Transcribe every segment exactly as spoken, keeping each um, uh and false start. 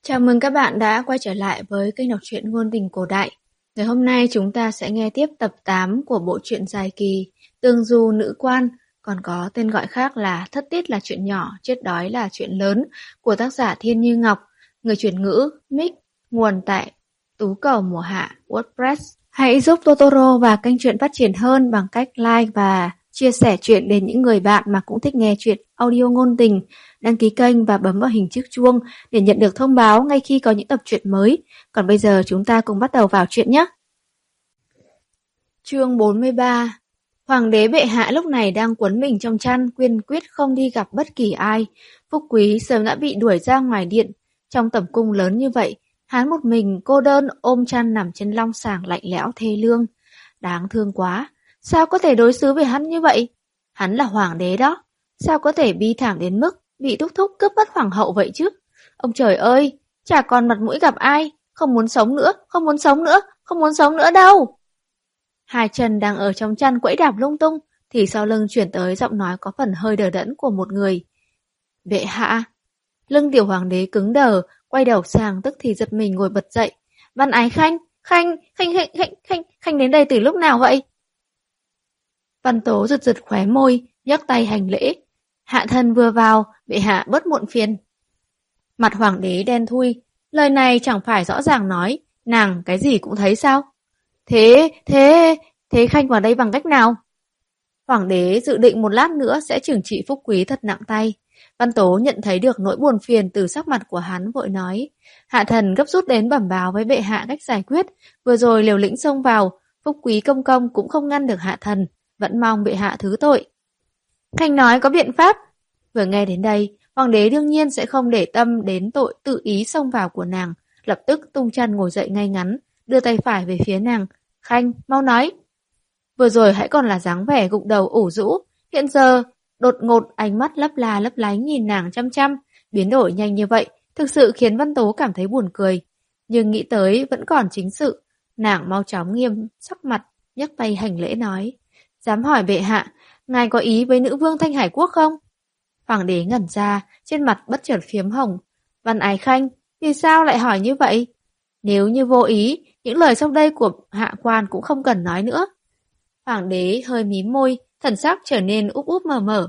Chào mừng các bạn đã quay trở lại với kênh đọc truyện ngôn tình cổ đại. Ngày hôm nay chúng ta sẽ nghe tiếp tập tám của bộ truyện dài kỳ Tương Du Nữ Quan, còn có tên gọi khác là Thất Tiết là chuyện nhỏ, chết đói là chuyện lớn, của tác giả Thiên Như Ngọc, người chuyển ngữ Mic, nguồn tại Tú Cầu Mùa Hạ WordPress. Hãy giúp Totoro và kênh truyện phát triển hơn bằng cách like và chia sẻ truyện đến những người bạn mà cũng thích nghe truyện audio ngôn tình. Đăng ký kênh và bấm vào hình chiếc chuông để nhận được thông báo ngay khi có những tập truyện mới. Còn bây giờ chúng ta cùng bắt đầu vào truyện nhé. Chương bốn mươi ba. Hoàng đế bệ hạ lúc này đang quấn mình trong chăn, kiên quyết không đi gặp bất kỳ ai. Phúc Quý sớm đã bị đuổi ra ngoài điện. Trong tẩm cung lớn như vậy, hắn một mình cô đơn ôm chăn nằm trên long sàng lạnh lẽo thê lương. Đáng thương quá, sao có thể đối xử với hắn như vậy? Hắn là hoàng đế đó, sao có thể bi thảm đến mức bị thúc thúc cướp mất hoàng hậu vậy chứ? Ông trời ơi, chả còn mặt mũi gặp ai, không muốn sống nữa, không muốn sống nữa, không muốn sống nữa đâu. Hai chân đang ở trong chăn quẫy đạp lung tung, thì sau lưng chuyển tới giọng nói có phần hơi đờ đẫn của một người. Bệ hạ. Lưng tiểu hoàng đế cứng đờ, quay đầu sang tức thì giật mình ngồi bật dậy. Văn Ái Khanh, Khanh, Khanh, Khanh, Khanh, Khanh, Khanh đến đây từ lúc nào vậy? Văn Tố giật giật khóe môi, nhấc tay hành lễ. Hạ thân vừa vào, bệ hạ bớt muộn phiền. Mặt hoàng đế đen thui, lời này chẳng phải rõ ràng nói, nàng cái gì cũng thấy sao? Thế, thế, thế Khanh vào đây bằng cách nào? Hoàng đế dự định một lát nữa sẽ trừng trị Phúc Quý thật nặng tay. Văn Tố nhận thấy được nỗi buồn phiền từ sắc mặt của hắn, vội nói. Hạ thần gấp rút đến bẩm báo với bệ hạ cách giải quyết, vừa rồi liều lĩnh xông vào, Phúc Quý công công cũng không ngăn được hạ thần, vẫn mong bệ hạ thứ tội. Khanh nói có biện pháp. Vừa nghe đến đây, hoàng đế đương nhiên sẽ không để tâm đến tội tự ý xông vào của nàng, lập tức tung chăn ngồi dậy ngay ngắn, đưa tay phải về phía nàng. Khanh, mau nói. Vừa rồi hãy còn là dáng vẻ gục đầu ủ rũ, hiện giờ đột ngột ánh mắt lấp la lấp lánh nhìn nàng chăm chăm, biến đổi nhanh như vậy, thực sự khiến Văn Tố cảm thấy buồn cười. Nhưng nghĩ tới vẫn còn chính sự, nàng mau chóng nghiêm sắc mặt, nhấc tay hành lễ nói. Dám hỏi bệ hạ, ngài có ý với nữ vương Thanh Hải Quốc không? Hoàng đế ngẩn ra, trên mặt bất chợt phiếm hồng. Văn Ái Khanh, vì sao lại hỏi như vậy? Nếu như vô ý, những lời sau đây của hạ quan cũng không cần nói nữa. Hoàng đế hơi mím môi, thần sắc trở nên úp úp mờ mờ.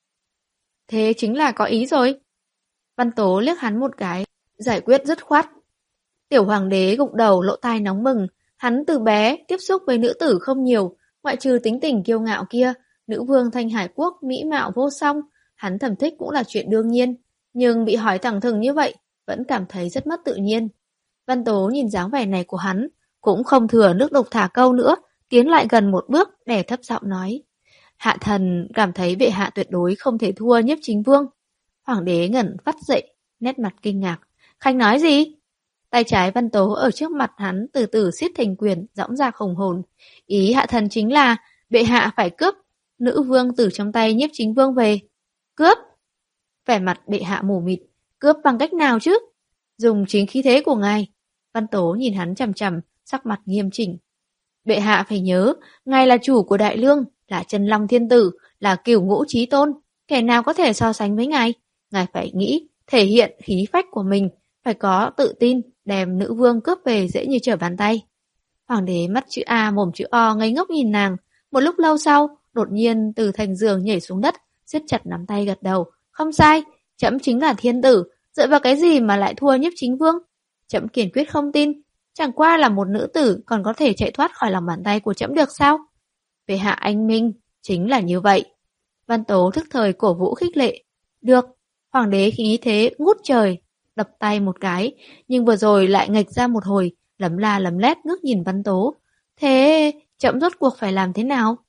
Thế chính là có ý rồi. Văn Tố liếc hắn một cái, giải quyết dứt khoát. Tiểu hoàng đế gục đầu lỗ tai nóng mừng, hắn từ bé tiếp xúc với nữ tử không nhiều, ngoại trừ tính tình kiêu ngạo kia, nữ vương Thanh Hải Quốc mỹ mạo vô song, hắn thầm thích cũng là chuyện đương nhiên, nhưng bị hỏi thẳng thừng như vậy, vẫn cảm thấy rất mất tự nhiên. Văn Tố nhìn dáng vẻ này của hắn, cũng không thừa nước đục thả câu nữa, tiến lại gần một bước, đè thấp giọng nói. Hạ thần cảm thấy bệ hạ tuyệt đối không thể thua Nhiếp Chính Vương. Hoàng đế ngẩn phát dậy, nét mặt kinh ngạc. Khanh nói gì? Tay trái Văn Tố ở trước mặt hắn từ từ siết thành quyền, dõng dạc hùng hồn. Ý hạ thần chính là bệ hạ phải cướp nữ vương từ trong tay Nhiếp Chính Vương về. Cướp? Vẻ mặt bệ hạ mù mịt. Cướp bằng cách nào chứ? Dùng chính khí thế của ngài. Văn Tố nhìn hắn chằm chằm, sắc mặt nghiêm chỉnh. Bệ hạ phải nhớ, ngài là chủ của Đại Lương, là chân long thiên tử, là cửu ngũ chí tôn. Kẻ nào có thể so sánh với ngài? Ngài phải nghĩ, thể hiện khí phách của mình, phải có tự tin, đem nữ vương cướp về dễ như trở bàn tay. Hoàng đế mắt chữ A mồm chữ O ngây ngốc nhìn nàng. Một lúc lâu sau, đột nhiên từ thành giường nhảy xuống đất, siết chặt nắm tay gật đầu. Không sai, trẫm chính là thiên tử, dựa vào cái gì mà lại thua Nhiếp Chính Vương? Trẫm kiên quyết không tin, chẳng qua là một nữ tử còn có thể chạy thoát khỏi lòng bàn tay của trẫm được sao? Bệ hạ anh minh, chính là như vậy. Văn Tố thức thời cổ vũ khích lệ. Được, hoàng đế khí thế ngút trời, đập tay một cái, nhưng vừa rồi lại nghệch ra một hồi, lấm la lấm lét ngước nhìn Văn Tố. Thế trẫm rốt cuộc phải làm thế nào?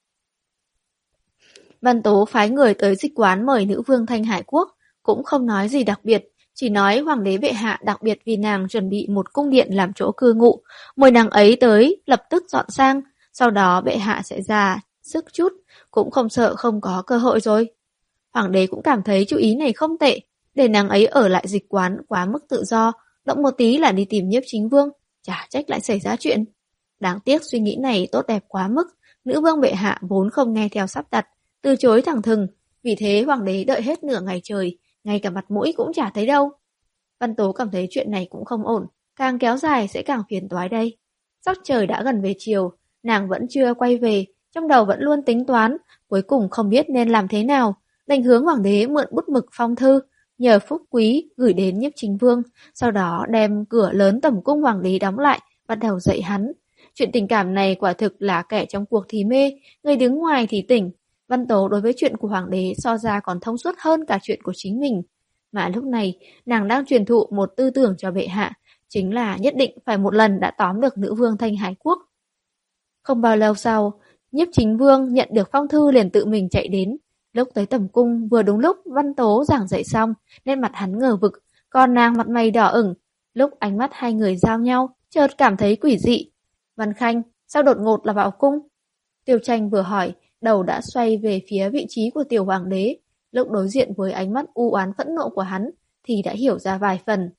Văn Tố phái người tới dịch quán mời nữ vương Thanh Hải Quốc, cũng không nói gì đặc biệt, chỉ nói hoàng đế bệ hạ đặc biệt vì nàng chuẩn bị một cung điện làm chỗ cư ngụ, mời nàng ấy tới lập tức dọn sang, sau đó bệ hạ sẽ ra sức chút, cũng không sợ không có cơ hội rồi. Hoàng đế cũng cảm thấy chú ý này không tệ, để nàng ấy ở lại dịch quán quá mức tự do, động một tí là đi tìm Nhiếp Chính Vương, chả trách lại xảy ra chuyện. Đáng tiếc suy nghĩ này tốt đẹp quá mức, nữ vương bệ hạ vốn không nghe theo sắp đặt, từ chối thẳng thừng, vì thế hoàng đế đợi hết nửa ngày trời, ngay cả mặt mũi cũng chả thấy đâu. Văn Tố cảm thấy chuyện này cũng không ổn, càng kéo dài sẽ càng phiền toái đây. Sắc trời đã gần về chiều, nàng vẫn chưa quay về, trong đầu vẫn luôn tính toán, cuối cùng không biết nên làm thế nào, đành hướng hoàng đế mượn bút mực phong thư, nhờ Phúc Quý gửi đến Nhiếp Chính Vương, sau đó đem cửa lớn tẩm cung hoàng đế đóng lại, bắt đầu dạy hắn. Chuyện tình cảm này quả thực là kẻ trong cuộc thì mê, người đứng ngoài thì tỉnh. Văn Tố đối với chuyện của hoàng đế so ra còn thông suốt hơn cả chuyện của chính mình. Mà lúc này, nàng đang truyền thụ một tư tưởng cho bệ hạ, chính là nhất định phải một lần đã tóm được nữ vương Thanh Hải Quốc. Không bao lâu sau, Nhiếp Chính Vương nhận được phong thư liền tự mình chạy đến. Lúc tới tẩm cung, vừa đúng lúc Văn Tố giảng dạy xong, nên mặt hắn ngờ vực, còn nàng mặt mày đỏ ửng. Lúc ánh mắt hai người giao nhau, chợt cảm thấy quỷ dị. Văn Khanh, sao đột ngột là vào cung? Tiêu Tranh vừa hỏi, đầu đã xoay về phía vị trí của tiểu hoàng đế. Lúc đối diện với ánh mắt u oán phẫn nộ của hắn, thì đã hiểu ra vài phần.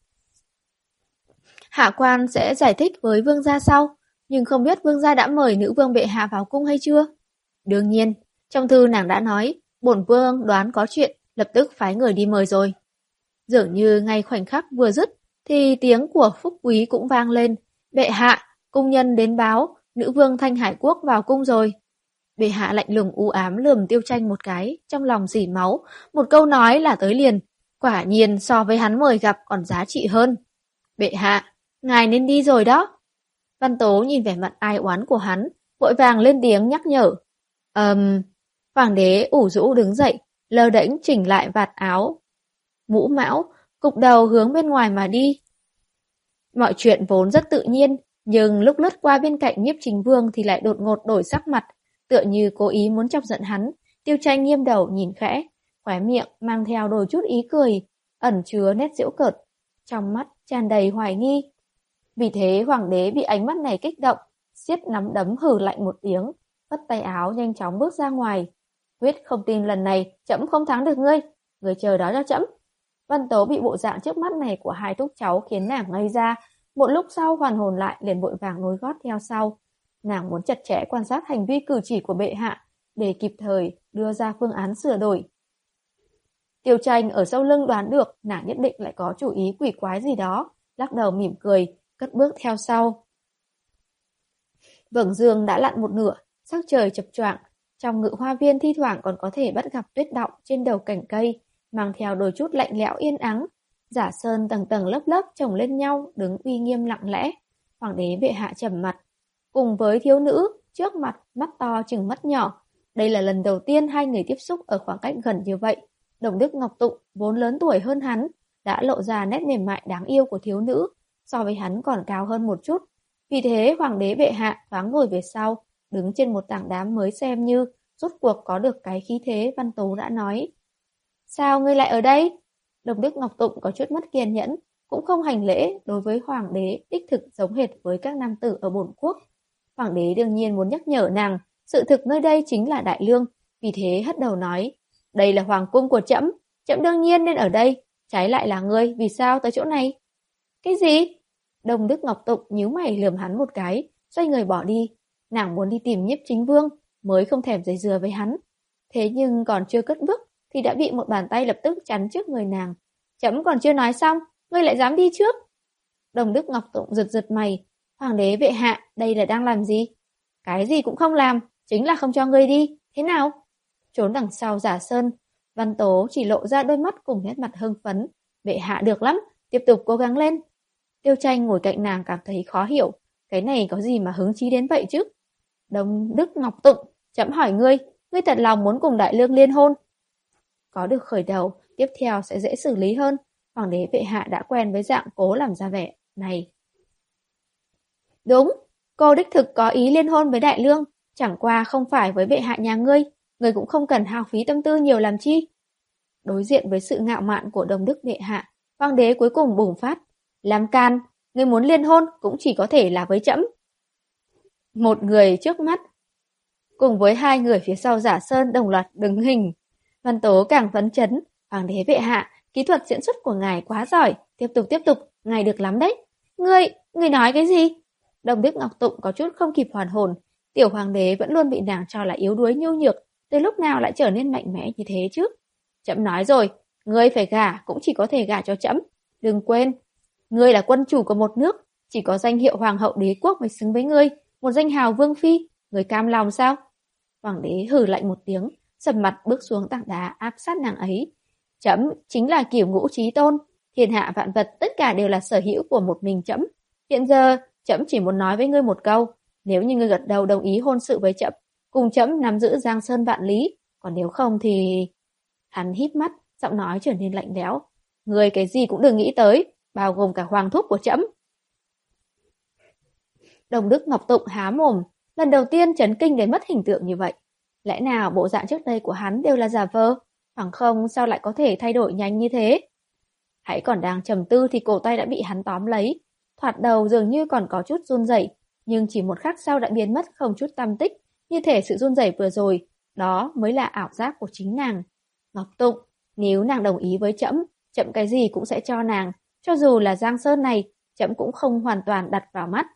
Hạ quan sẽ giải thích với vương gia sau, nhưng không biết vương gia đã mời nữ vương bệ hạ vào cung hay chưa? Đương nhiên, trong thư nàng đã nói, bổn vương đoán có chuyện, lập tức phái người đi mời rồi. Dường như ngay khoảnh khắc vừa dứt, thì tiếng của Phúc Quý cũng vang lên. Bệ hạ, cung nhân đến báo, nữ vương Thanh Hải Quốc vào cung rồi. Bệ hạ lạnh lùng u ám lườm Tiêu Tranh một cái, trong lòng dỉ máu, một câu nói là tới liền. Quả nhiên so với hắn mời gặp còn giá trị hơn. Bệ hạ, ngài nên đi rồi đó. Văn Tố nhìn vẻ mặt ai oán của hắn, vội vàng lên tiếng nhắc nhở. Ờm... Um, Hoàng đế ủ rũ đứng dậy, lơ đễnh chỉnh lại vạt áo, mũ mão, cụp đầu hướng bên ngoài mà đi. Mọi chuyện vốn rất tự nhiên, nhưng lúc lướt qua bên cạnh Nhiếp Chính Vương thì lại đột ngột đổi sắc mặt, tựa như cố ý muốn chọc giận hắn. Tiêu Tranh nghiêm đầu nhìn khẽ, khóe miệng mang theo đôi chút ý cười, ẩn chứa nét giễu cợt, trong mắt tràn đầy hoài nghi. Vì thế hoàng đế bị ánh mắt này kích động, siết nắm đấm hừ lạnh một tiếng, vất tay áo nhanh chóng bước ra ngoài. Quyết không tin lần này trẫm không thắng được ngươi, ngươi chờ đó cho trẫm. Văn Tố bị bộ dạng trước mắt này của hai thúc cháu khiến nàng ngây ra, một lúc sau hoàn hồn lại liền vội vàng nối gót theo sau. Nàng muốn chặt chẽ quan sát hành vi cử chỉ của bệ hạ để kịp thời đưa ra phương án sửa đổi. Tiêu Tranh ở sau lưng đoán được nàng nhất định lại có chủ ý quỷ quái gì đó, lắc đầu mỉm cười, cất bước theo sau. Vầng dương đã lặn một nửa, sắc trời chập choạng, trong ngự hoa viên thi thoảng còn có thể bắt gặp tuyết đọng trên đầu cành cây, mang theo đôi chút lạnh lẽo yên ắng. Giả sơn tầng tầng lớp lớp chồng lên nhau, đứng uy nghiêm lặng lẽ. Hoàng đế bệ hạ trầm mặt, cùng với thiếu nữ trước mặt, mắt to chừng mắt nhỏ. Đây là lần đầu tiên hai người tiếp xúc ở khoảng cách gần như vậy. Đồng Đức Ngọc Tụng vốn lớn tuổi hơn hắn, đã lộ ra nét mềm mại đáng yêu của thiếu nữ, so với hắn còn cao hơn một chút. Vì thế hoàng đế bệ hạ thoáng ngồi về sau, đứng trên một tảng đá mới xem như rốt cuộc có được cái khí thế Văn Tố đã nói. Sao ngươi lại ở đây? Đồng Đức Ngọc Tụng có chút mất kiên nhẫn, cũng không hành lễ đối với hoàng đế đích thực giống hệt với các nam tử ở bổn quốc. Hoàng đế đương nhiên muốn nhắc nhở nàng, sự thực nơi đây chính là Đại Lương, vì thế hất đầu nói, đây là hoàng cung của trẫm, trẫm đương nhiên nên ở đây, trái lại là ngươi, vì sao tới chỗ này? Cái gì? Đồng Đức Ngọc Tụng nhíu mày lườm hắn một cái, xoay người bỏ đi. Nàng muốn đi tìm Nhiếp Chính Vương, mới không thèm dây dưa với hắn. Thế nhưng còn chưa cất bước, thì đã bị một bàn tay lập tức chắn trước người nàng. Trẫm còn chưa nói xong, ngươi lại dám đi trước? Đồng Đức Ngọc Tụng giật giật mày, hoàng đế bệ hạ, đây là đang làm gì? Cái gì cũng không làm, chính là không cho ngươi đi, thế nào? Trốn đằng sau giả sơn, Văn Tố chỉ lộ ra đôi mắt cùng nét mặt hưng phấn. Bệ hạ được lắm, tiếp tục cố gắng lên. Tiêu Tranh ngồi cạnh nàng cảm thấy khó hiểu, cái này có gì mà hứng chí đến vậy chứ? Đồng Đức Ngọc Tụng, trẫm hỏi ngươi, ngươi thật lòng muốn cùng Đại Lương liên hôn? Có được khởi đầu, tiếp theo sẽ dễ xử lý hơn. Hoàng đế bệ hạ đã quen với dạng cố làm ra vẻ này. Đúng, cô đích thực có ý liên hôn với Đại Lương, chẳng qua không phải với bệ hạ nhà ngươi, ngươi cũng không cần hao phí tâm tư nhiều làm chi. Đối diện với sự ngạo mạn của Đồng Đức bệ hạ, hoàng đế cuối cùng bùng phát. Làm can, ngươi muốn liên hôn cũng chỉ có thể là với trẫm. Một người trước mắt, cùng với hai người phía sau giả sơn đồng loạt đứng hình. Văn Tố càng phấn chấn, hoàng đế bệ hạ, kỹ thuật diễn xuất của ngài quá giỏi, tiếp tục tiếp tục, ngài được lắm đấy. Ngươi, ngươi nói cái gì? Đồng Đức Ngọc Tụng có chút không kịp hoàn hồn, tiểu hoàng đế vẫn luôn bị nàng cho là yếu đuối nhu nhược, từ lúc nào lại trở nên mạnh mẽ như thế chứ? Trẫm nói rồi, ngươi phải gả cũng chỉ có thể gả cho trẫm. Đừng quên, ngươi là quân chủ của một nước, chỉ có danh hiệu hoàng hậu đế quốc mới xứng với ngươi, một danh hào vương phi, ngươi cam lòng sao? Hoàng đế hừ lạnh một tiếng, sầm mặt bước xuống tảng đá áp sát nàng ấy. Trẫm chính là Cửu Ngũ Chí Tôn, thiên hạ vạn vật tất cả đều là sở hữu của một mình trẫm. Hiện giờ, trẫm chỉ muốn nói với ngươi một câu, nếu như ngươi gật đầu đồng ý hôn sự với trẫm, cùng trẫm nắm giữ Giang Sơn vạn lý, còn nếu không thì... Hắn híp mắt, giọng nói trở nên lạnh lẽo. Ngươi cái gì cũng đừng nghĩ tới, bao gồm cả hoàng thúc của trẫm. Đồng Đức Ngọc Tụng há mồm, lần đầu tiên chấn kinh đến mất hình tượng như vậy. Lẽ nào bộ dạng trước đây của hắn đều là giả vờ, bằng không sao lại có thể thay đổi nhanh như thế? Hãy còn đang trầm tư thì cổ tay đã bị hắn tóm lấy. Thoạt đầu dường như còn có chút run rẩy, nhưng chỉ một khắc sau đã biến mất không chút tăm tích, như thể sự run rẩy vừa rồi, đó mới là ảo giác của chính nàng. Ngọc Tụng, nếu nàng đồng ý với trẫm, trẫm cái gì cũng sẽ cho nàng, cho dù là Giang Sơn này, trẫm cũng không hoàn toàn đặt vào mắt.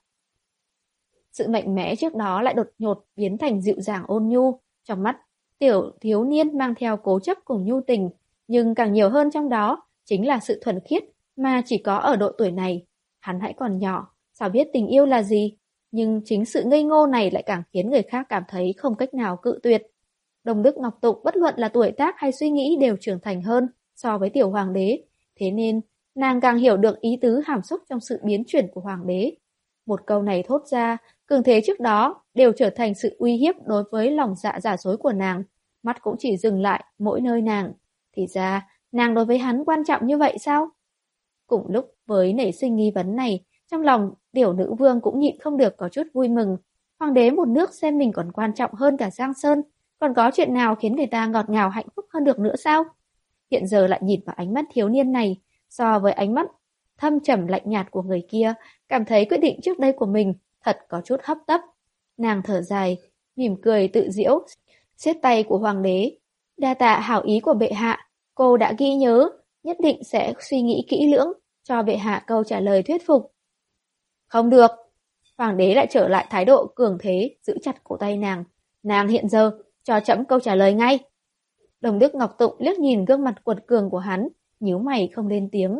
Sự mạnh mẽ trước đó lại đột ngột biến thành dịu dàng ôn nhu, trong mắt tiểu thiếu niên mang theo cố chấp cùng nhu tình, nhưng càng nhiều hơn trong đó chính là sự thuần khiết mà chỉ có ở độ tuổi này. Hắn hãy còn nhỏ, sao biết tình yêu là gì, nhưng chính sự ngây ngô này lại càng khiến người khác cảm thấy không cách nào cự tuyệt. Đồng Đức Ngọc Tụng bất luận là tuổi tác hay suy nghĩ đều trưởng thành hơn so với tiểu hoàng đế, thế nên nàng càng hiểu được ý tứ hàm xúc trong sự biến chuyển của hoàng đế. Một câu này thốt ra, cường thế trước đó đều trở thành sự uy hiếp đối với lòng dạ giả dối của nàng, mắt cũng chỉ dừng lại mỗi nơi nàng. Thì ra, nàng đối với hắn quan trọng như vậy sao? Cùng lúc với nảy sinh nghi vấn này, trong lòng tiểu nữ vương cũng nhịn không được có chút vui mừng. Hoàng đế một nước xem mình còn quan trọng hơn cả Giang Sơn, còn có chuyện nào khiến người ta ngọt ngào hạnh phúc hơn được nữa sao? Hiện giờ lại nhìn vào ánh mắt thiếu niên này, so với ánh mắt thâm trầm lạnh nhạt của người kia, cảm thấy quyết định trước đây của mình thật có chút hấp tấp. Nàng thở dài, mỉm cười tự giễu, siết tay của hoàng đế. Đa tạ hảo ý của bệ hạ, cô đã ghi nhớ, nhất định sẽ suy nghĩ kỹ lưỡng, cho bệ hạ câu trả lời thuyết phục. Không được. Hoàng đế lại trở lại thái độ cường thế, giữ chặt cổ tay nàng. Nàng hiện giờ, cho trẫm câu trả lời ngay. Đồng Đức Ngọc Tụng liếc nhìn gương mặt quật cường của hắn, nhíu mày không lên tiếng.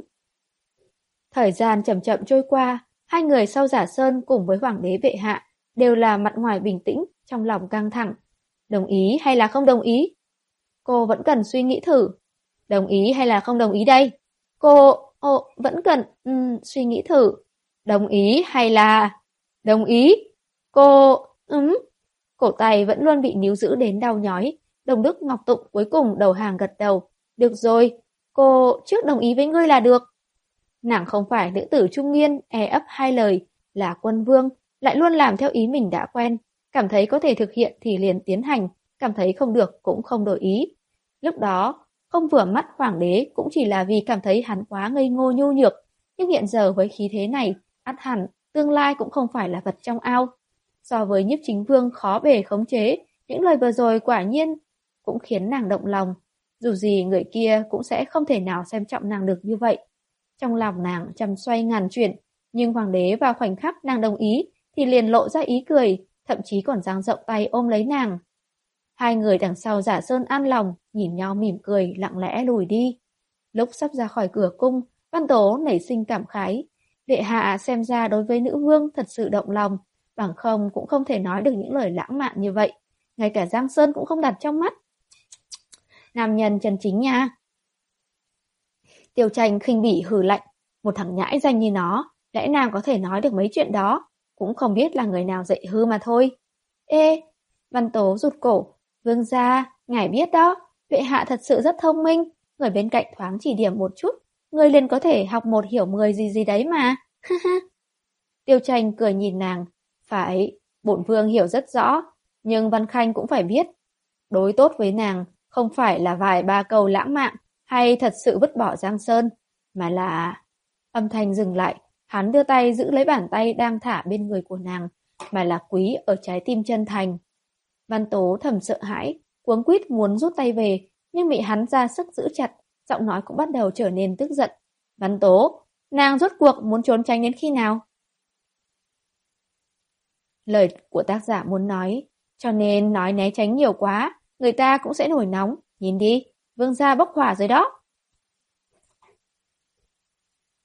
Thời gian chậm chậm trôi qua, hai người sau giả sơn cùng với hoàng đế bệ hạ đều là mặt ngoài bình tĩnh, trong lòng căng thẳng. Đồng ý hay là không đồng ý? Cô vẫn cần suy nghĩ thử. Đồng ý hay là không đồng ý đây? Cô ồ, vẫn cần um, suy nghĩ thử. Đồng ý hay là... Đồng ý. Cô... Ừm. Cổ tay vẫn luôn bị níu giữ đến đau nhói. Đồng Đức Ngọc Tụng cuối cùng đầu hàng gật đầu. Được rồi, cô trước đồng ý với ngươi là được. Nàng không phải nữ tử trung niên, e ấp hai lời, là quân vương, lại luôn làm theo ý mình đã quen. Cảm thấy có thể thực hiện thì liền tiến hành, cảm thấy không được cũng không đổi ý. Lúc đó, không vừa mắt hoàng đế cũng chỉ là vì cảm thấy hắn quá ngây ngô nhu nhược. Nhưng hiện giờ với khí thế này, ắt hẳn, tương lai cũng không phải là vật trong ao. So với Nhiếp Chính Vương khó bề khống chế, những lời vừa rồi quả nhiên cũng khiến nàng động lòng. Dù gì người kia cũng sẽ không thể nào xem trọng nàng được như vậy. Trong lòng nàng trăm xoay ngàn chuyển, nhưng hoàng đế vào khoảnh khắc nàng đồng ý thì liền lộ ra ý cười, thậm chí còn dang rộng tay ôm lấy nàng. Hai người đằng sau giả sơn an lòng, nhìn nhau mỉm cười, lặng lẽ lùi đi. Lúc sắp ra khỏi cửa cung, Văn Tố nảy sinh cảm khái. Bệ hạ xem ra đối với nữ vương thật sự động lòng, bằng không cũng không thể nói được những lời lãng mạn như vậy. Ngay cả Giang Sơn cũng không đặt trong mắt. Nam nhân chân chính nha. Tiêu Tranh khinh bỉ hừ lạnh, một thằng nhãi danh như nó, lẽ nào có thể nói được mấy chuyện đó, cũng không biết là người nào dạy hư mà thôi. Ê, Văn Tố rụt cổ, vương gia, ngài biết đó, bệ hạ thật sự rất thông minh, người bên cạnh thoáng chỉ điểm một chút, người liền có thể học một hiểu mười gì gì đấy mà. Tiêu Tranh cười nhìn nàng, phải, bổn vương hiểu rất rõ, nhưng Văn Khanh cũng phải biết, đối tốt với nàng không phải là vài ba câu lãng mạn, hay thật sự vứt bỏ Giang Sơn, mà là... Âm thanh dừng lại, hắn đưa tay giữ lấy bàn tay đang thả bên người của nàng, mà là quý ở trái tim chân thành. Văn Tố thầm sợ hãi, cuống quýt muốn rút tay về, nhưng bị hắn ra sức giữ chặt, giọng nói cũng bắt đầu trở nên tức giận. Văn Tố, nàng rốt cuộc muốn trốn tránh đến khi nào? Lời của tác giả muốn nói, cho nên nói né tránh nhiều quá, người ta cũng sẽ nổi nóng, nhìn đi. Vương gia bốc hỏa rồi đó.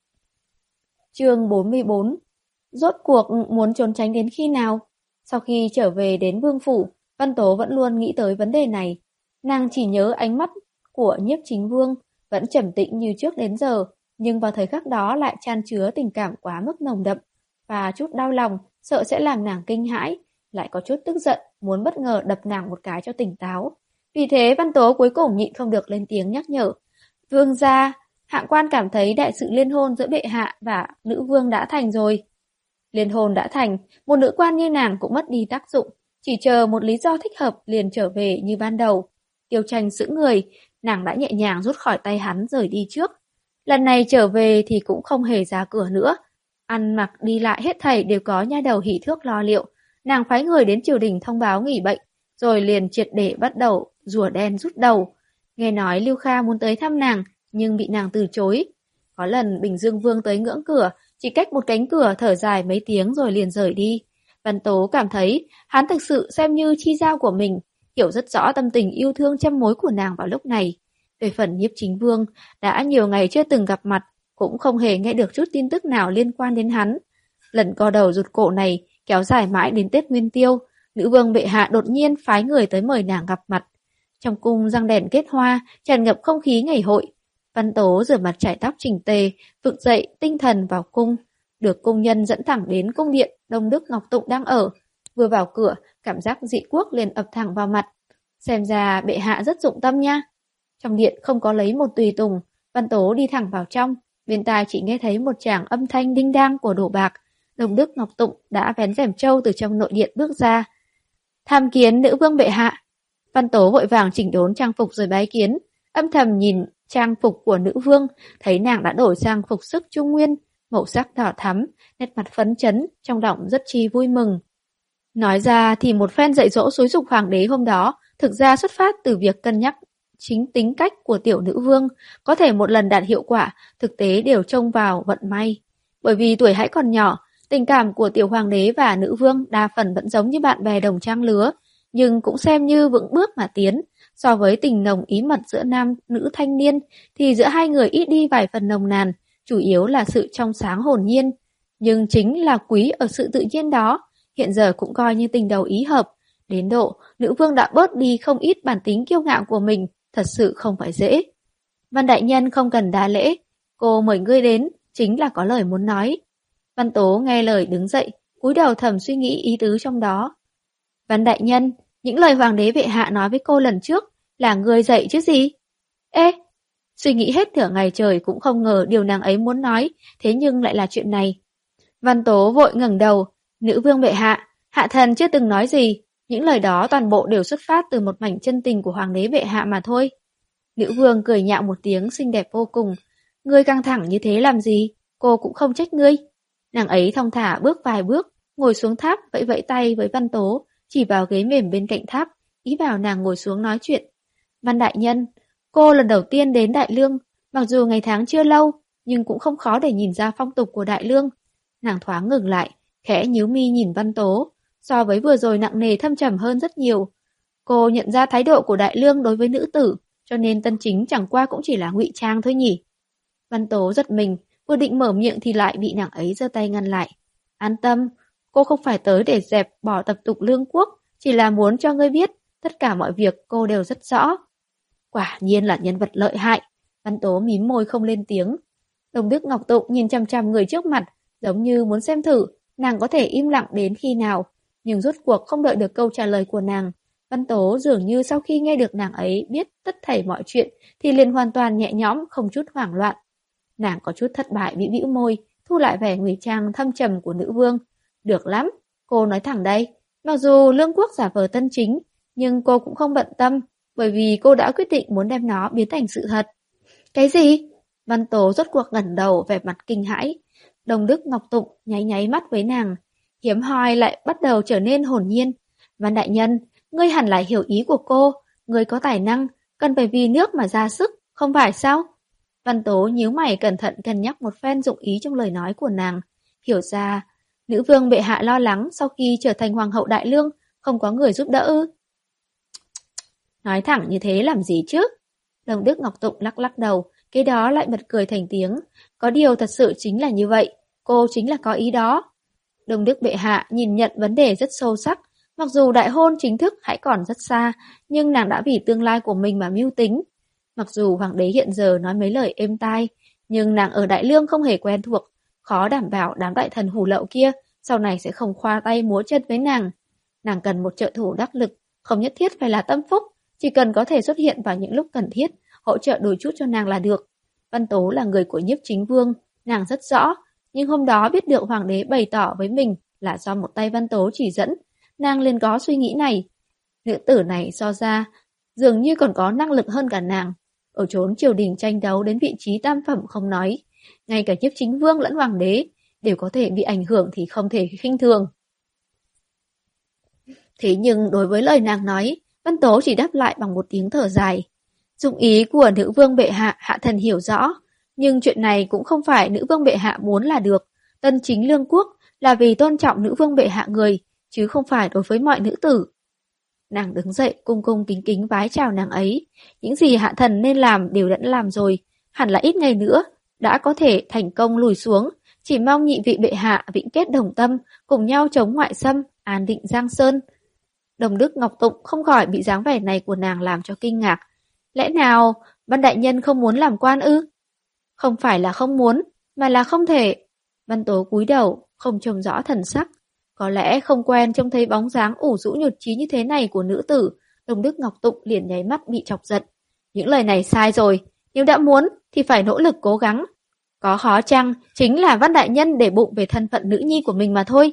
Chương bốn mươi bốn. Rốt cuộc muốn trốn tránh đến khi nào? Sau khi trở về đến vương phủ, Văn Tố vẫn luôn nghĩ tới vấn đề này. Nàng chỉ nhớ ánh mắt của Nhiếp Chính Vương vẫn trầm tĩnh như trước đến giờ, nhưng vào thời khắc đó lại chan chứa tình cảm quá mức nồng đậm và chút đau lòng, sợ sẽ làm nàng kinh hãi, lại có chút tức giận, muốn bất ngờ đập nàng một cái cho tỉnh táo. Vì thế Văn Tố cuối cùng nhịn không được lên tiếng nhắc nhở. Vương gia, Hạng quan cảm thấy đại sự liên hôn giữa bệ hạ và nữ vương đã thành rồi. Liên hôn đã thành, một nữ quan như nàng cũng mất đi tác dụng, chỉ chờ một lý do thích hợp liền trở về như ban đầu. Tiêu Tranh sững người, nàng đã nhẹ nhàng rút khỏi tay hắn rời đi trước. Lần này trở về thì cũng không hề ra cửa nữa. Ăn mặc đi lại hết thảy đều có nha đầu Hỷ Thước lo liệu. Nàng phái người đến triều đình thông báo nghỉ bệnh, rồi liền triệt để bắt đầu rùa đen rút đầu. Nghe nói Lưu Kha muốn tới thăm nàng, nhưng bị nàng từ chối. Có lần Bình Dương Vương tới ngưỡng cửa, chỉ cách một cánh cửa thở dài mấy tiếng rồi liền rời đi. Văn Tố cảm thấy hắn thực sự xem như chi giao của mình, hiểu rất rõ tâm tình yêu thương trăm mối của nàng vào lúc này. Về phần Nhiếp Chính Vương, đã nhiều ngày chưa từng gặp mặt, cũng không hề nghe được chút tin tức nào liên quan đến hắn. Lần co đầu rụt cổ này kéo dài mãi đến Tết Nguyên Tiêu, nữ vương bệ hạ đột nhiên phái người tới mời nàng gặp mặt. Trong cung răng đèn kết hoa, tràn ngập không khí ngày hội. Văn Tố rửa mặt chải tóc chỉnh tề, vực dậy tinh thần vào cung, được cung nhân dẫn thẳng đến cung điện Đông Đức Ngọc Tụng đang ở. Vừa vào cửa, cảm giác dị quốc liền ập thẳng vào mặt. Xem ra bệ hạ rất dụng tâm nha. Trong điện không có lấy một tùy tùng, Văn Tố đi thẳng vào trong, bên tai chỉ nghe thấy một tràng âm thanh đinh đang của đồ bạc. Đông Đức Ngọc Tụng đã vén rèm trâu từ trong nội điện bước ra. Tham kiến nữ vương bệ hạ. Văn Tố vội vàng chỉnh đốn trang phục rồi bái kiến, âm thầm nhìn trang phục của nữ vương, thấy nàng đã đổi sang phục sức trung nguyên, màu sắc đỏ thắm, nét mặt phấn chấn, trong lòng rất chi vui mừng. Nói ra thì một phen dạy dỗ xúi giục hoàng đế hôm đó, thực ra xuất phát từ việc cân nhắc chính tính cách của tiểu nữ vương, có thể một lần đạt hiệu quả, thực tế đều trông vào vận may. Bởi vì tuổi hãy còn nhỏ, tình cảm của tiểu hoàng đế và nữ vương đa phần vẫn giống như bạn bè đồng trang lứa, nhưng cũng xem như vững bước mà tiến. So với tình nồng ý mật giữa nam nữ thanh niên, thì giữa hai người ít đi vài phần nồng nàn, chủ yếu là sự trong sáng hồn nhiên. Nhưng chính là quý ở sự tự nhiên đó, hiện giờ cũng coi như tình đầu ý hợp. Đến độ, nữ vương đã bớt đi không ít bản tính kiêu ngạo của mình, thật sự không phải dễ. Văn đại nhân không cần đa lễ, cô mời ngươi đến, chính là có lời muốn nói. Văn Tố nghe lời đứng dậy, cúi đầu thầm suy nghĩ ý tứ trong đó. Văn đại nhân, những lời hoàng đế bệ hạ nói với cô lần trước là ngươi dạy chứ gì? Ê, suy nghĩ hết nửa ngày trời cũng không ngờ điều nàng ấy muốn nói, thế nhưng lại là chuyện này. Văn Tố vội ngẩng đầu, nữ vương bệ hạ, hạ thần chưa từng nói gì, những lời đó toàn bộ đều xuất phát từ một mảnh chân tình của hoàng đế bệ hạ mà thôi. Nữ vương cười nhạo một tiếng xinh đẹp vô cùng, ngươi căng thẳng như thế làm gì, cô cũng không trách ngươi. Nàng ấy thong thả bước vài bước, ngồi xuống tháp vẫy vẫy tay với Văn Tố, chỉ vào ghế mềm bên cạnh tháp, ý bảo nàng ngồi xuống nói chuyện. Văn đại nhân, cô lần đầu tiên đến Đại Lương, mặc dù ngày tháng chưa lâu, nhưng cũng không khó để nhìn ra phong tục của Đại Lương. Nàng thoáng ngừng lại, khẽ nhíu mi nhìn Văn Tố, so với vừa rồi nặng nề thâm trầm hơn rất nhiều. Cô nhận ra thái độ của Đại Lương đối với nữ tử, cho nên Tân Chính chẳng qua cũng chỉ là ngụy trang thôi nhỉ. Văn Tố giật mình, vừa định mở miệng thì lại bị nàng ấy giơ tay ngăn lại. An tâm, cô không phải tới để dẹp bỏ tập tục lương quốc, chỉ là muốn cho ngươi biết, tất cả mọi việc cô đều rất rõ. Quả nhiên là nhân vật lợi hại. Văn Tố mím môi không lên tiếng. Đông Đức Ngọc Tụng nhìn chằm chằm người trước mặt, giống như muốn xem thử nàng có thể im lặng đến khi nào, nhưng rốt cuộc không đợi được câu trả lời của nàng. Văn Tố dường như sau khi nghe được nàng ấy biết tất thảy mọi chuyện thì liền hoàn toàn nhẹ nhõm, không chút hoảng loạn. Nàng có chút thất bại bĩu bĩu môi, thu lại vẻ ngụy trang thâm trầm của nữ vương. Được lắm, cô nói thẳng đây. Mặc dù lương quốc giả vờ Tân Chính, nhưng cô cũng không bận tâm, bởi vì cô đã quyết định muốn đem nó biến thành sự thật. Cái gì? Văn Tố rốt cuộc ngẩng đầu vẻ mặt kinh hãi. Đông Đức Ngọc Tụng nháy nháy mắt với nàng, hiếm hoi lại bắt đầu trở nên hồn nhiên. Văn đại nhân, ngươi hẳn lại hiểu ý của cô, ngươi có tài năng, cần phải vì nước mà ra sức, không phải sao? Văn Tố nhíu mày cẩn thận cân nhắc một phen dụng ý trong lời nói của nàng, hiểu ra nữ vương bệ hạ lo lắng sau khi trở thành hoàng hậu Đại Lương không có người giúp đỡ ư? Nói thẳng như thế làm gì chứ? Đông Đức Ngọc Tụng lắc lắc đầu, cái đó lại bật cười thành tiếng. Có điều thật sự chính là như vậy. cô chính là có ý đó. Đông Đức bệ hạ nhìn nhận vấn đề rất sâu sắc. Mặc dù đại hôn chính thức hãy còn rất xa, nhưng nàng đã vì tương lai của mình mà mưu tính. Mặc dù hoàng đế hiện giờ nói mấy lời êm tai, nhưng nàng ở Đại Lương không hề quen thuộc, khó đảm bảo đám đại thần hủ lậu kia sau này sẽ không khoa tay múa chân với nàng. Nàng cần một trợ thủ đắc lực, không nhất thiết phải là Tâm Phúc, chỉ cần có thể xuất hiện vào những lúc cần thiết, hỗ trợ đôi chút cho nàng là được. Văn Tố là người của Nhiếp Chính Vương, nàng rất rõ, nhưng hôm đó biết được hoàng đế bày tỏ với mình là do một tay Văn Tố chỉ dẫn, nàng liền có suy nghĩ này. Nữ tử này so ra, dường như còn có năng lực hơn cả nàng. Ở chốn triều đình tranh đấu đến vị trí tam phẩm không nói, ngay cả Nhiếp Chính Vương lẫn hoàng đế đều có thể bị ảnh hưởng thì không thể khinh thường. Thế nhưng đối với lời nàng nói, Văn Tố chỉ đáp lại bằng một tiếng thở dài. Dụng ý của nữ vương bệ hạ hạ thần hiểu rõ, nhưng chuyện này cũng không phải nữ vương bệ hạ muốn là được. Tân chính lương quốc là vì tôn trọng nữ vương bệ hạ người, chứ không phải đối với mọi nữ tử. Nàng đứng dậy cung cung kính kính vái chào nàng ấy. Những gì hạ thần nên làm đều đã làm rồi, hẳn là ít ngày nữa đã có thể thành công lùi xuống. Chỉ mong nhị vị bệ hạ vĩnh kết đồng tâm, cùng nhau chống ngoại xâm, an định Giang Sơn. Đồng Đức Ngọc Tụng không khỏi bị dáng vẻ này của nàng làm cho kinh ngạc. Lẽ nào Văn đại nhân không muốn làm quan ư? Không phải là không muốn, mà là không thể. Văn Tố cúi đầu, không trông rõ thần sắc. Có lẽ không quen trông thấy bóng dáng ủ rũ nhụt chí như thế này của nữ tử, Đồng Đức Ngọc Tụng liền nháy mắt bị chọc giận. Những lời này sai rồi, nếu đã muốn thì phải nỗ lực cố gắng. Có khó chăng chính là Văn đại nhân để bụng về thân phận nữ nhi của mình mà thôi.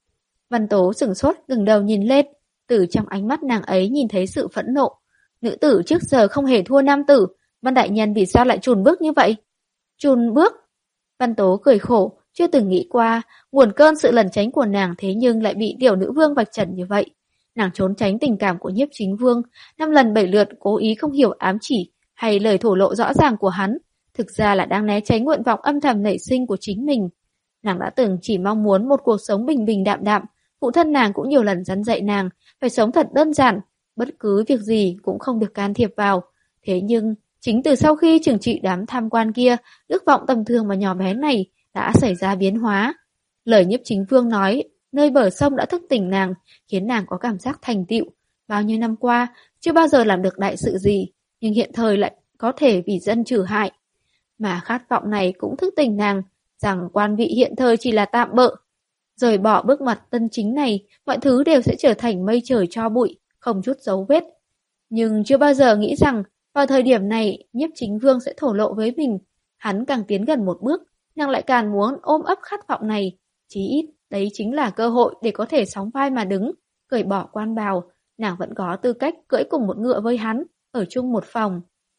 Văn Tố sửng sốt ngẩng đầu nhìn lên, từ trong ánh mắt nàng ấy nhìn thấy sự phẫn nộ. Nữ tử trước giờ không hề thua nam tử, Văn đại nhân vì sao lại chùn bước như vậy? Chùn bước? Văn Tố cười khổ, chưa từng nghĩ qua nguồn cơn sự lẩn tránh của nàng thế nhưng lại bị tiểu nữ vương vạch trần như vậy. Nàng trốn tránh tình cảm của Nhiếp Chính Vương, năm lần bảy lượt cố ý không hiểu ám chỉ hay lời thổ lộ rõ ràng của hắn, thực ra là đang né tránh nguyện vọng âm thầm nảy sinh của chính mình. Nàng đã từng chỉ mong muốn một cuộc sống bình bình đạm đạm, phụ thân nàng cũng nhiều lần răn dạy nàng phải sống thật đơn giản, bất cứ việc gì cũng không được can thiệp vào. Thế nhưng, chính từ sau khi trừng trị đám tham quan kia, ước vọng tầm thường mà nhỏ bé này đã xảy ra biến hóa. Lời Nhiếp Chính Vương nói, nơi bờ sông đã thức tỉnh nàng, khiến nàng có cảm giác thành tựu. Bao nhiêu năm qua, chưa bao giờ làm được đại sự gì, nhưng hiện thời lại có thể vì dân trừ hại. Mà khát vọng này cũng thức tỉnh nàng, rằng quan vị hiện thời chỉ là tạm bợ. Rời bỏ bước mặt tân chính này, mọi thứ đều sẽ trở thành mây trời tro bụi, không chút dấu vết. Nhưng chưa bao giờ nghĩ rằng, vào thời điểm này, Nhiếp Chính Vương sẽ thổ lộ với mình. Hắn càng tiến gần một bước, nàng lại càng muốn ôm ấp khát vọng này. Chí ít, đấy chính là cơ hội để có thể sóng vai mà đứng, cởi bỏ quan bào. Nàng vẫn có tư cách cưỡi cùng một ngựa với hắn, ở chung một phòng.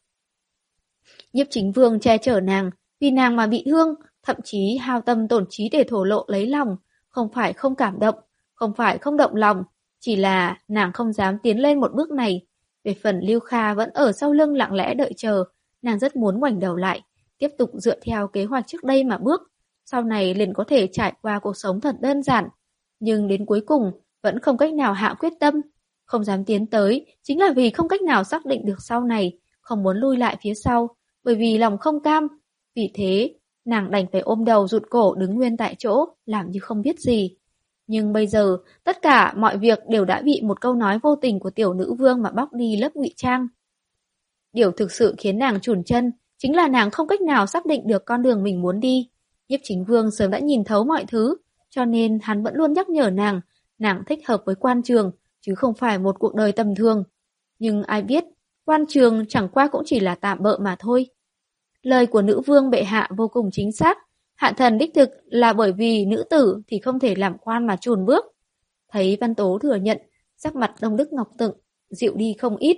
Nhiếp Chính Vương che chở nàng, vì nàng mà bị thương, thậm chí hao tâm tổn trí để thổ lộ lấy lòng. Không phải không cảm động, không phải không động lòng, chỉ là nàng không dám tiến lên một bước này. Về phần Lưu Kha vẫn ở sau lưng lặng lẽ đợi chờ, nàng rất muốn ngoảnh đầu lại, tiếp tục dựa theo kế hoạch trước đây mà bước, sau này liền có thể trải qua cuộc sống thật đơn giản. Nhưng đến cuối cùng, vẫn không cách nào hạ quyết tâm. Không dám tiến tới, chính là vì không cách nào xác định được sau này, không muốn lui lại phía sau, bởi vì lòng không cam. Vì thế, nàng đành phải ôm đầu rụt cổ đứng nguyên tại chỗ, làm như không biết gì. Nhưng bây giờ, tất cả mọi việc đều đã bị một câu nói vô tình của tiểu nữ vương mà bóc đi lớp ngụy trang. Điều thực sự khiến nàng chùn chân, chính là nàng không cách nào xác định được con đường mình muốn đi. Nhiếp Chính Vương sớm đã nhìn thấu mọi thứ, cho nên hắn vẫn luôn nhắc nhở nàng, nàng thích hợp với quan trường, chứ không phải một cuộc đời tầm thường. Nhưng ai biết, quan trường chẳng qua cũng chỉ là tạm bợ mà thôi. Lời của nữ vương bệ hạ vô cùng chính xác, hạ thần đích thực là bởi vì nữ tử thì không thể làm quan mà chùn bước. Thấy Văn Tố thừa nhận, sắc mặt Đông Đức Ngọc Tụng dịu đi không ít.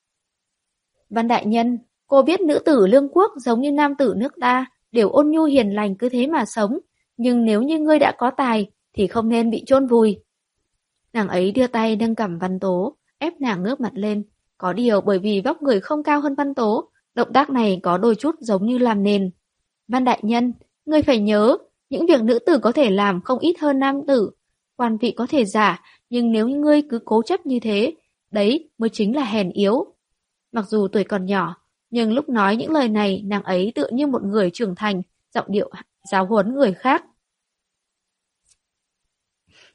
Văn đại nhân, cô biết nữ tử lương quốc giống như nam tử nước ta, đều ôn nhu hiền lành cứ thế mà sống, nhưng nếu như ngươi đã có tài thì không nên bị chôn vùi. Nàng ấy đưa tay nâng cằm Văn Tố, ép nàng ngước mặt lên. Có điều bởi vì vóc người không cao hơn Văn Tố, động tác này có đôi chút giống như làm nền. Văn đại nhân, ngươi phải nhớ, những việc nữ tử có thể làm không ít hơn nam tử. Quan vị có thể giả, nhưng nếu như ngươi cứ cố chấp như thế, đấy mới chính là hèn yếu. Mặc dù tuổi còn nhỏ, nhưng lúc nói những lời này nàng ấy tựa như một người trưởng thành, giọng điệu giáo huấn người khác.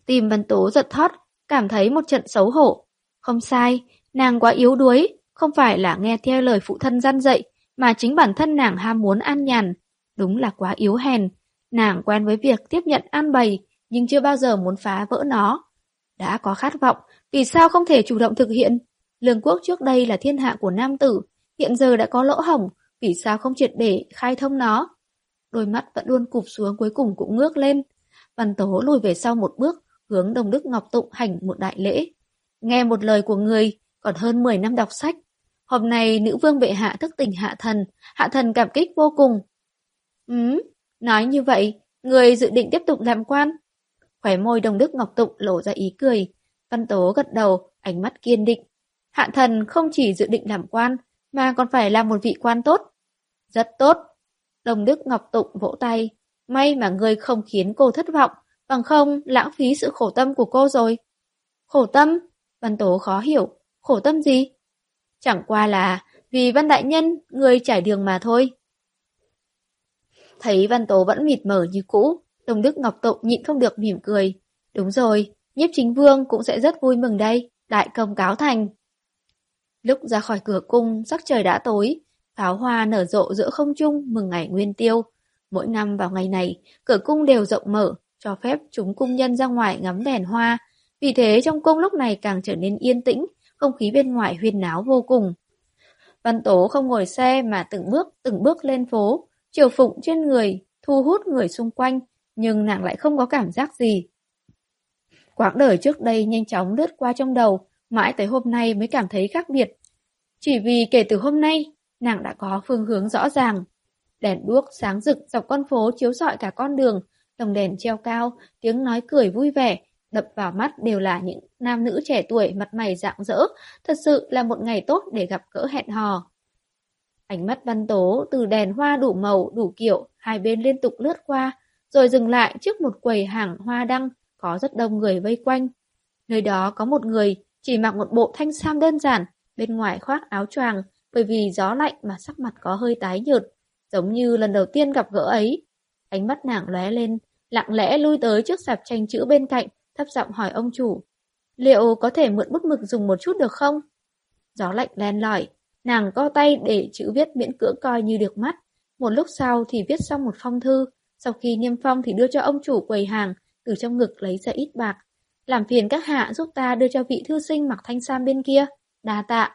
Tim Văn Tố giật thót, cảm thấy một trận xấu hổ. Không sai, nàng quá yếu đuối, không phải là nghe theo lời phụ thân răn dạy, mà chính bản thân nàng ham muốn an nhàn. Đúng là quá yếu hèn. Nàng quen với việc tiếp nhận an bày, nhưng chưa bao giờ muốn phá vỡ nó. Đã có khát vọng, vì sao không thể chủ động thực hiện? Lương quốc trước đây là thiên hạ của nam tử, hiện giờ đã có lỗ hổng, vì sao không triệt để khai thông nó? Đôi mắt vẫn luôn cụp xuống, cuối cùng cũng ngước lên. Văn Tố lùi về sau một bước, hướng Đông Đức Ngọc Tụng hành một đại lễ. Nghe một lời của người, còn hơn mười năm đọc sách. Hôm nay nữ vương bệ hạ thức tỉnh hạ thần, hạ thần cảm kích vô cùng. Ừm, nói như vậy, người dự định tiếp tục làm quan? Khóe môi Đông Đức Ngọc Tụng lộ ra ý cười. Văn Tố gật đầu, ánh mắt kiên định. Hạ thần không chỉ dự định làm quan, mà còn phải là một vị quan tốt. Rất tốt. Đông Đức Ngọc Tụng vỗ tay. May mà ngươi không khiến cô thất vọng, bằng không lãng phí sự khổ tâm của cô rồi. Khổ tâm? Văn Tố khó hiểu. Khổ tâm gì? Chẳng qua là vì Văn Đại Nhân, ngươi trải đường mà thôi. Thấy Văn Tố vẫn mịt mờ như cũ, Đông Đức Ngọc Tụng nhịn không được mỉm cười. Đúng rồi, Nhiếp Chính Vương cũng sẽ rất vui mừng đây, đại công cáo thành. Lúc ra khỏi cửa cung, sắc trời đã tối, pháo hoa nở rộ giữa không trung mừng ngày Nguyên Tiêu. Mỗi năm vào ngày này, cửa cung đều rộng mở, cho phép chúng cung nhân ra ngoài ngắm đèn hoa. Vì thế trong cung lúc này càng trở nên yên tĩnh, không khí bên ngoài huyên náo vô cùng. Văn Tố không ngồi xe mà từng bước từng bước lên phố, triều phụng trên người, thu hút người xung quanh, nhưng nàng lại không có cảm giác gì. Quãng đời trước đây nhanh chóng lướt qua trong đầu, mãi tới hôm nay mới cảm thấy khác biệt. Chỉ vì kể từ hôm nay, nàng đã có phương hướng rõ ràng. Đèn đuốc sáng rực dọc con phố chiếu rọi cả con đường, lồng đèn treo cao, tiếng nói cười vui vẻ, đập vào mắt đều là những nam nữ trẻ tuổi mặt mày rạng rỡ, thật sự là một ngày tốt để gặp gỡ hẹn hò. Ánh mắt Văn Tố từ đèn hoa đủ màu, đủ kiểu, hai bên liên tục lướt qua, rồi dừng lại trước một quầy hàng hoa đăng, có rất đông người vây quanh. Nơi đó có một người chỉ mặc một bộ thanh sam đơn giản, bên ngoài khoác áo choàng, bởi vì gió lạnh mà sắc mặt có hơi tái nhợt, giống như lần đầu tiên gặp gỡ ấy. Ánh mắt nàng lóe lên, lặng lẽ lui tới trước sạp tranh chữ bên cạnh, thấp giọng hỏi ông chủ, liệu có thể mượn bút mực dùng một chút được không? Gió lạnh len lỏi, nàng co tay để chữ viết miễn cưỡng coi như được mắt. Một lúc sau thì viết xong một phong thư, sau khi niêm phong thì đưa cho ông chủ quầy hàng, từ trong ngực lấy ra ít bạc. Làm phiền các hạ giúp ta đưa cho vị thư sinh mặc thanh sam bên kia, đa tạ.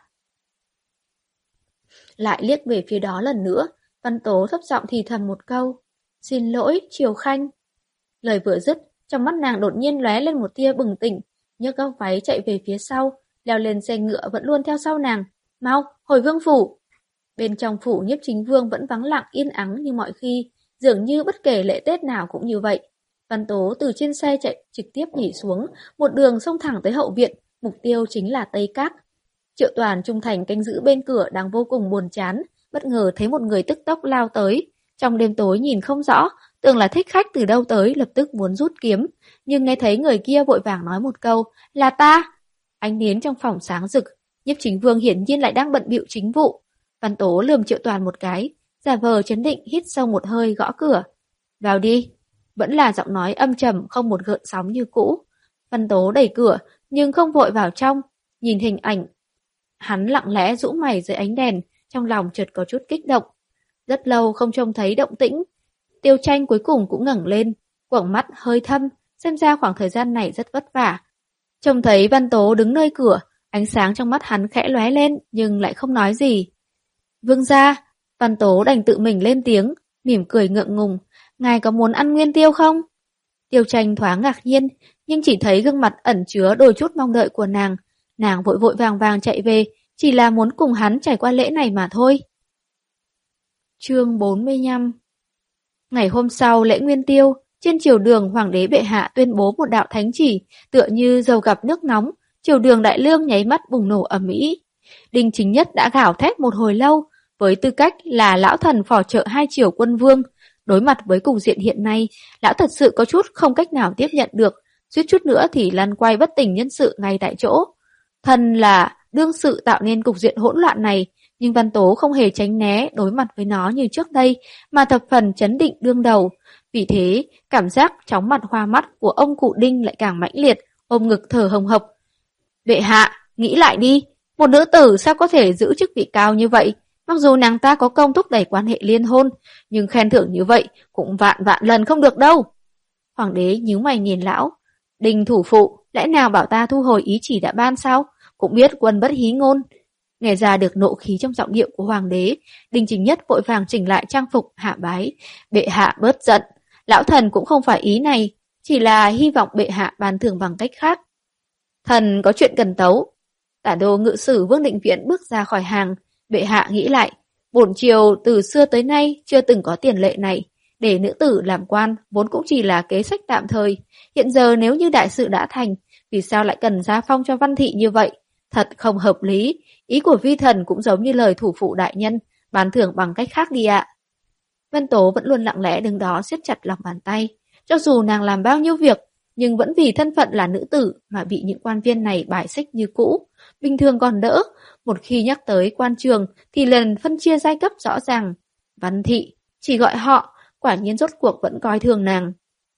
Lại liếc về phía đó lần nữa, Văn Tố thấp giọng thì thầm một câu, xin lỗi Triều Khanh. Lời vừa dứt, trong mắt nàng đột nhiên lóe lên một tia bừng tỉnh, nhấc góc váy chạy về phía sau, leo lên xe ngựa vẫn luôn theo sau nàng. Mau, hồi vương phủ. Bên trong phủ Nhiếp Chính Vương vẫn vắng lặng yên ắng như mọi khi, dường như bất kể lễ Tết nào cũng như vậy. Văn Tố từ trên xe chạy trực tiếp nhảy xuống, một đường xông thẳng tới hậu viện, mục tiêu chính là Tây Các. Triệu Toàn trung thành canh giữ bên cửa đang vô cùng buồn chán, bất ngờ thấy một người tức tốc lao tới. Trong đêm tối nhìn không rõ, tưởng là thích khách từ đâu tới, lập tức muốn rút kiếm, nhưng nghe thấy người kia vội vàng nói một câu, là ta. Ánh nến trong phòng sáng rực, Nhiếp Chính Vương hiển nhiên lại đang bận bịu chính vụ. Văn Tố lườm Triệu Toàn một cái, giả vờ trấn định hít sâu một hơi gõ cửa. Vào đi. Vẫn là giọng nói âm trầm không một gợn sóng như cũ. Văn Tố đẩy cửa nhưng không vội vào trong, nhìn hình ảnh. Hắn lặng lẽ rũ mày dưới ánh đèn, trong lòng chợt có chút kích động. Rất lâu không trông thấy động tĩnh. Tiêu Tranh cuối cùng cũng ngẩng lên, quầng mắt hơi thâm, xem ra khoảng thời gian này rất vất vả. Trông thấy Văn Tố đứng nơi cửa, ánh sáng trong mắt hắn khẽ lóe lên nhưng lại không nói gì. Vương gia, Văn Tố đành tự mình lên tiếng, mỉm cười ngượng ngùng. Ngài có muốn ăn nguyên tiêu không? Tiêu Tranh thoáng ngạc nhiên, nhưng chỉ thấy gương mặt ẩn chứa đôi chút mong đợi của nàng. Nàng vội vội vàng vàng chạy về, chỉ là muốn cùng hắn trải qua lễ này mà thôi. Chương bốn mươi lăm. Ngày hôm sau lễ nguyên tiêu, trên triều đường Hoàng đế bệ hạ tuyên bố một đạo thánh chỉ, tựa như dầu gặp nước nóng, triều đường Đại Lương nháy mắt bùng nổ ầm ĩ. Đinh Chính Nhất đã gào thét một hồi lâu, với tư cách là lão thần phò trợ hai triều quân vương. Đối mặt với cục diện hiện nay, lão thật sự có chút không cách nào tiếp nhận được, suýt chút nữa thì lăn quay bất tỉnh nhân sự ngay tại chỗ. Thần là đương sự tạo nên cục diện hỗn loạn này, nhưng Văn Tố không hề tránh né đối mặt với nó như trước đây, mà thập phần chấn định đương đầu. Vì thế, cảm giác chóng mặt hoa mắt của ông cụ Đinh lại càng mãnh liệt, ôm ngực thở hồng hộc. Bệ hạ, nghĩ lại đi, một nữ tử sao có thể giữ chức vị cao như vậy? Mặc dù nàng ta có công thúc đẩy quan hệ liên hôn, nhưng khen thưởng như vậy cũng vạn vạn lần không được đâu. Hoàng đế nhíu mày nhìn lão. Đinh thủ phụ, lẽ nào bảo ta thu hồi ý chỉ đã ban sao? Cũng biết quân bất hí ngôn. Nghe ra được nộ khí trong giọng điệu của hoàng đế, Đinh Chính Nhất vội vàng chỉnh lại trang phục hạ bái. Bệ hạ bớt giận, lão thần cũng không phải ý này, chỉ là hy vọng bệ hạ ban thưởng bằng cách khác. Thần có chuyện cần tấu. Tả đô ngự sử Vương Định Viễn bước ra khỏi hàng. Bệ hạ nghĩ lại, bổn triều từ xưa tới nay chưa từng có tiền lệ này. Để nữ tử làm quan vốn cũng chỉ là kế sách tạm thời. Hiện giờ nếu như đại sự đã thành, vì sao lại cần gia phong cho văn thị như vậy? Thật không hợp lý. Ý của vi thần cũng giống như lời thủ phụ đại nhân, ban thưởng bằng cách khác đi ạ. Vân Tố vẫn luôn lặng lẽ đứng đó siết chặt lòng bàn tay. Cho dù nàng làm bao nhiêu việc, nhưng vẫn vì thân phận là nữ tử mà bị những quan viên này bài xích như cũ. Bình thường còn đỡ, một khi nhắc tới quan trường thì lần phân chia giai cấp rõ ràng. Văn thị, chỉ gọi họ, quả nhiên rốt cuộc vẫn coi thường nàng.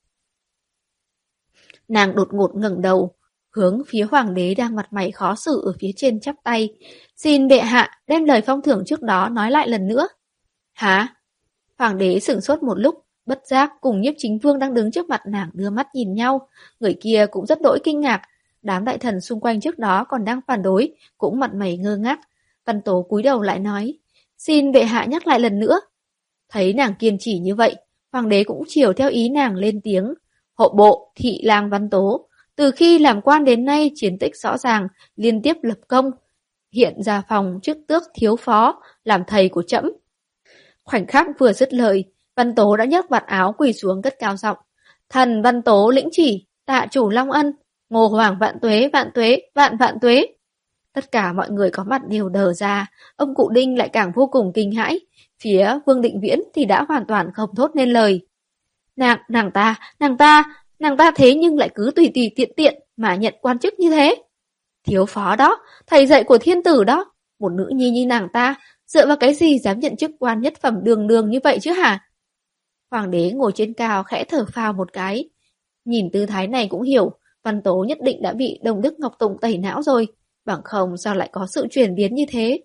Nàng đột ngột ngẩng đầu, hướng phía hoàng đế đang mặt mày khó xử ở phía trên chắp tay. Xin bệ hạ đem lời phong thưởng trước đó nói lại lần nữa. Hả? Hoàng đế sửng sốt một lúc, bất giác cùng Nhiếp Chính Vương đang đứng trước mặt nàng đưa mắt nhìn nhau. Người kia cũng rất đỗi kinh ngạc. Đám đại thần xung quanh trước đó còn đang phản đối, cũng mặt mày ngơ ngác. Văn Tố cúi đầu lại nói, xin bệ hạ nhắc lại lần nữa. Thấy nàng kiên trì như vậy, hoàng đế cũng chiều theo ý nàng lên tiếng. Hộ bộ, thị lang Văn Tố, từ khi làm quan đến nay chiến tích rõ ràng, liên tiếp lập công. Hiện ra phòng chức tước thiếu phó, làm thầy của trẫm. Khoảnh khắc vừa dứt lời, Văn Tố đã nhấc vạt áo quỳ xuống cất cao giọng. Thần Văn Tố lĩnh chỉ, tạ chủ Long Ân, Ngô Hoàng vạn tuế, vạn tuế, vạn vạn tuế. Tất cả mọi người có mặt đều đờ ra, ông cụ Đinh lại càng vô cùng kinh hãi. Phía Vương Định Viễn thì đã hoàn toàn không thốt nên lời. Nàng, nàng ta, nàng ta, nàng ta thế nhưng lại cứ tùy tùy tiện tiện mà nhận quan chức như thế. Thiếu phó đó, thầy dạy của thiên tử đó, một nữ nhi như nàng ta, dựa vào cái gì dám nhận chức quan nhất phẩm đường đường như vậy chứ hả? Hoàng đế ngồi trên cao khẽ thở phào một cái. Nhìn tư thái này cũng hiểu, Văn Tố nhất định đã bị Đông Đức Ngọc Tụng tẩy não rồi, bằng không sao lại có sự chuyển biến như thế.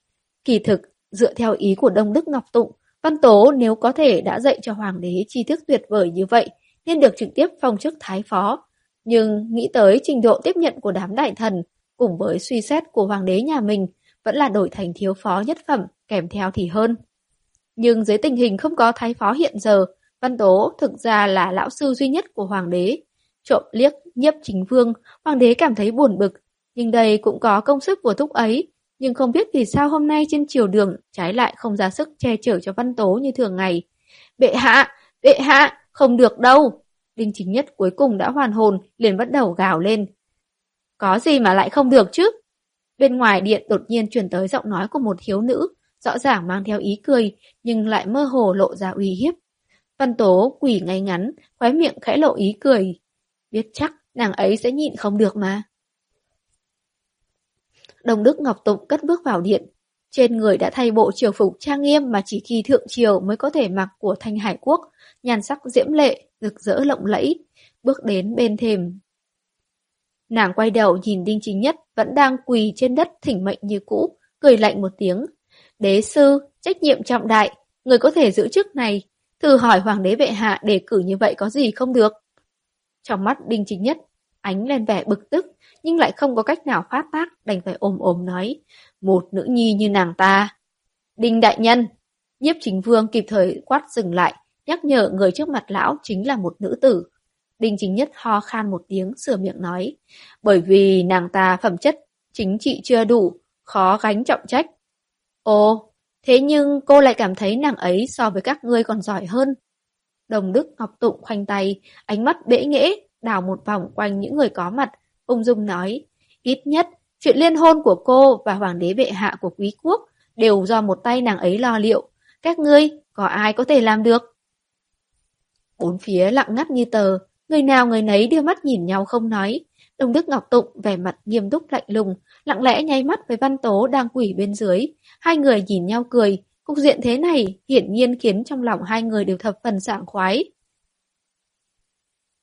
Kỳ thực, dựa theo ý của Đông Đức Ngọc Tụng, Văn Tố nếu có thể đã dạy cho hoàng đế tri thức tuyệt vời như vậy, nên được trực tiếp phong chức thái phó. Nhưng nghĩ tới trình độ tiếp nhận của đám đại thần, cùng với suy xét của hoàng đế nhà mình, vẫn là đổi thành thiếu phó nhất phẩm, kèm theo thì hơn. Nhưng dưới tình hình không có thái phó hiện giờ, Văn Tố thực ra là lão sư duy nhất của hoàng đế. Trộm liếc Nhiếp Chính Vương, hoàng đế cảm thấy buồn bực, nhưng đây cũng có công sức của thúc ấy. Nhưng không biết vì sao hôm nay trên triều đường trái lại không ra sức che chở cho Văn Tố như thường ngày. Bệ hạ, bệ hạ, không được đâu. Đinh Chính Nhất cuối cùng đã hoàn hồn, liền bắt đầu gào lên. Có gì mà lại không được chứ? Bên ngoài điện đột nhiên truyền tới giọng nói của một thiếu nữ, rõ ràng mang theo ý cười, nhưng lại mơ hồ lộ ra uy hiếp. Văn Tố quỳ ngay ngắn, khóe miệng khẽ lộ ý cười. Biết chắc nàng ấy sẽ nhịn không được mà. Đông Đức Ngọc Tụng cất bước vào điện. Trên người đã thay bộ triều phục trang nghiêm mà chỉ khi thượng triều mới có thể mặc của Thanh Hải Quốc, nhan sắc diễm lệ, rực rỡ lộng lẫy, bước đến bên thềm. Nàng quay đầu nhìn Đinh Chính Nhất vẫn đang quỳ trên đất thỉnh mệnh như cũ, cười lạnh một tiếng. Đế sư, trách nhiệm trọng đại, người có thể giữ chức này, thử hỏi hoàng đế bệ hạ đề cử như vậy có gì không được. Trong mắt Đinh Chính Nhất ánh lên vẻ bực tức, nhưng lại không có cách nào phát tác, đành phải ồm ồm nói, một nữ nhi như nàng ta. Đinh đại nhân, Nhiếp Chính Vương kịp thời quát dừng lại, nhắc nhở người trước mặt lão chính là một nữ tử. Đinh Chính Nhất ho khan một tiếng, sửa miệng nói, bởi vì nàng ta phẩm chất chính trị chưa đủ, khó gánh trọng trách. Ồ, thế nhưng cô lại cảm thấy nàng ấy so với các ngươi còn giỏi hơn. Đồng Đức Ngọc Tụng khoanh tay, ánh mắt bẽ nghễ, đảo một vòng quanh những người có mặt, ung dung nói, ít nhất, chuyện liên hôn của cô và hoàng đế bệ hạ của quý quốc đều do một tay nàng ấy lo liệu. Các ngươi, có ai có thể làm được? Bốn phía lặng ngắt như tờ, người nào người nấy đưa mắt nhìn nhau không nói. Đông Đức Ngọc Tụng vẻ mặt nghiêm túc lạnh lùng, lặng lẽ nháy mắt với Văn Tố đang quỳ bên dưới. Hai người nhìn nhau cười, cục diện thế này hiển nhiên khiến trong lòng hai người đều thập phần sảng khoái.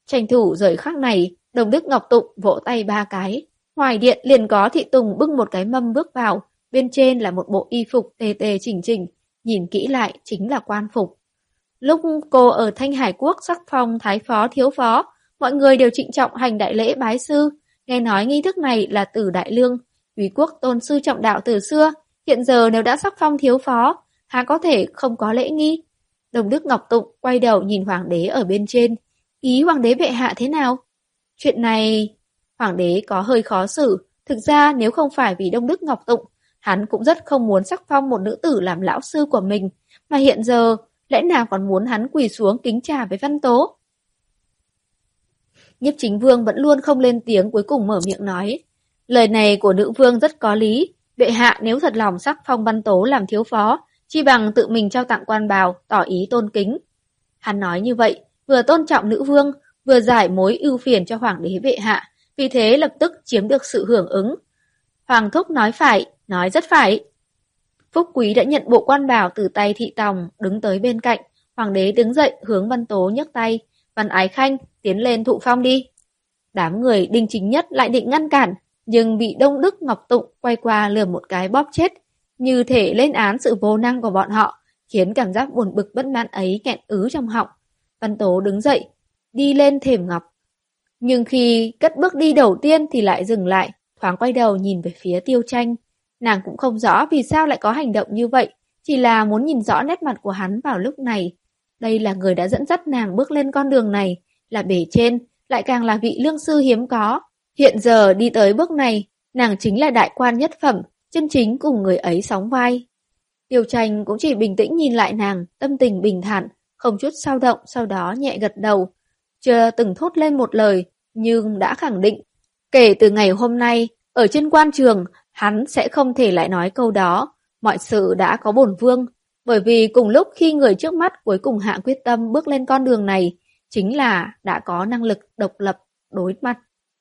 Tranh thủ rời khắc này, Đồng Đức Ngọc Tụng vỗ tay ba cái. Ngoài điện liền có Thị Tùng bưng một cái mâm bước vào, bên trên là một bộ y phục tề tề chỉnh chỉnh, nhìn kỹ lại chính là quan phục. Lúc cô ở Thanh Hải Quốc sắc phong thái phó thiếu phó, mọi người đều trịnh trọng hành đại lễ bái sư. Nghe nói nghi thức này là từ Đại Lương, Úy Quốc tôn sư trọng đạo từ xưa, hiện giờ nếu đã sắc phong thiếu phó, há có thể không có lễ nghi. Đồng Đức Ngọc Tụng quay đầu nhìn hoàng đế ở bên trên, ý hoàng đế bệ hạ thế nào? Chuyện này, hoàng đế có hơi khó xử, thực ra nếu không phải vì Đông Đức Ngọc Tụng, hắn cũng rất không muốn sắc phong một nữ tử làm lão sư của mình, mà hiện giờ, lẽ nào còn muốn hắn quỳ xuống kính trà với Văn Tố? Nhiếp Chính Vương vẫn luôn không lên tiếng, cuối cùng mở miệng nói. Lời này của nữ vương rất có lý, bệ hạ nếu thật lòng sắc phong Văn Tố làm thiếu phó, chi bằng tự mình trao tặng quan bào, tỏ ý tôn kính. Hắn nói như vậy, vừa tôn trọng nữ vương, vừa giải mối ưu phiền cho hoàng đế bệ hạ, vì thế lập tức chiếm được sự hưởng ứng. Hoàng thúc nói phải, nói rất phải. Phúc Quý đã nhận bộ quan bào từ tay Thị Tòng, đứng tới bên cạnh, hoàng đế đứng dậy hướng Văn Tố nhấc tay, Văn Ái Khanh tiến lên thụ phong đi. Đám người Đinh Chính Nhất lại định ngăn cản, nhưng bị Đông Đức Ngọc Tụng quay qua lườm một cái bóp chết, như thể lên án sự vô năng của bọn họ, khiến cảm giác buồn bực bất mãn ấy nghẹn ứ trong họng. Văn Tố đứng dậy, đi lên thềm ngọc. Nhưng khi cất bước đi đầu tiên thì lại dừng lại, thoáng quay đầu nhìn về phía Tiêu Tranh. Nàng cũng không rõ vì sao lại có hành động như vậy, chỉ là muốn nhìn rõ nét mặt của hắn vào lúc này. Đây là người đã dẫn dắt nàng bước lên con đường này, là bề trên, lại càng là vị lương sư hiếm có. Hiện giờ đi tới bước này, nàng chính là đại quan nhất phẩm, chân chính cùng người ấy sóng vai. Tiêu Tranh cũng chỉ bình tĩnh nhìn lại nàng, tâm tình bình thản, không chút dao động, sau đó nhẹ gật đầu. Chưa từng thốt lên một lời, nhưng đã khẳng định. Kể từ ngày hôm nay, ở trên quan trường, hắn sẽ không thể lại nói câu đó. Mọi sự đã có bổn vương, bởi vì cùng lúc khi người trước mắt cuối cùng hạ quyết tâm bước lên con đường này, chính là đã có năng lực độc lập, đối mặt.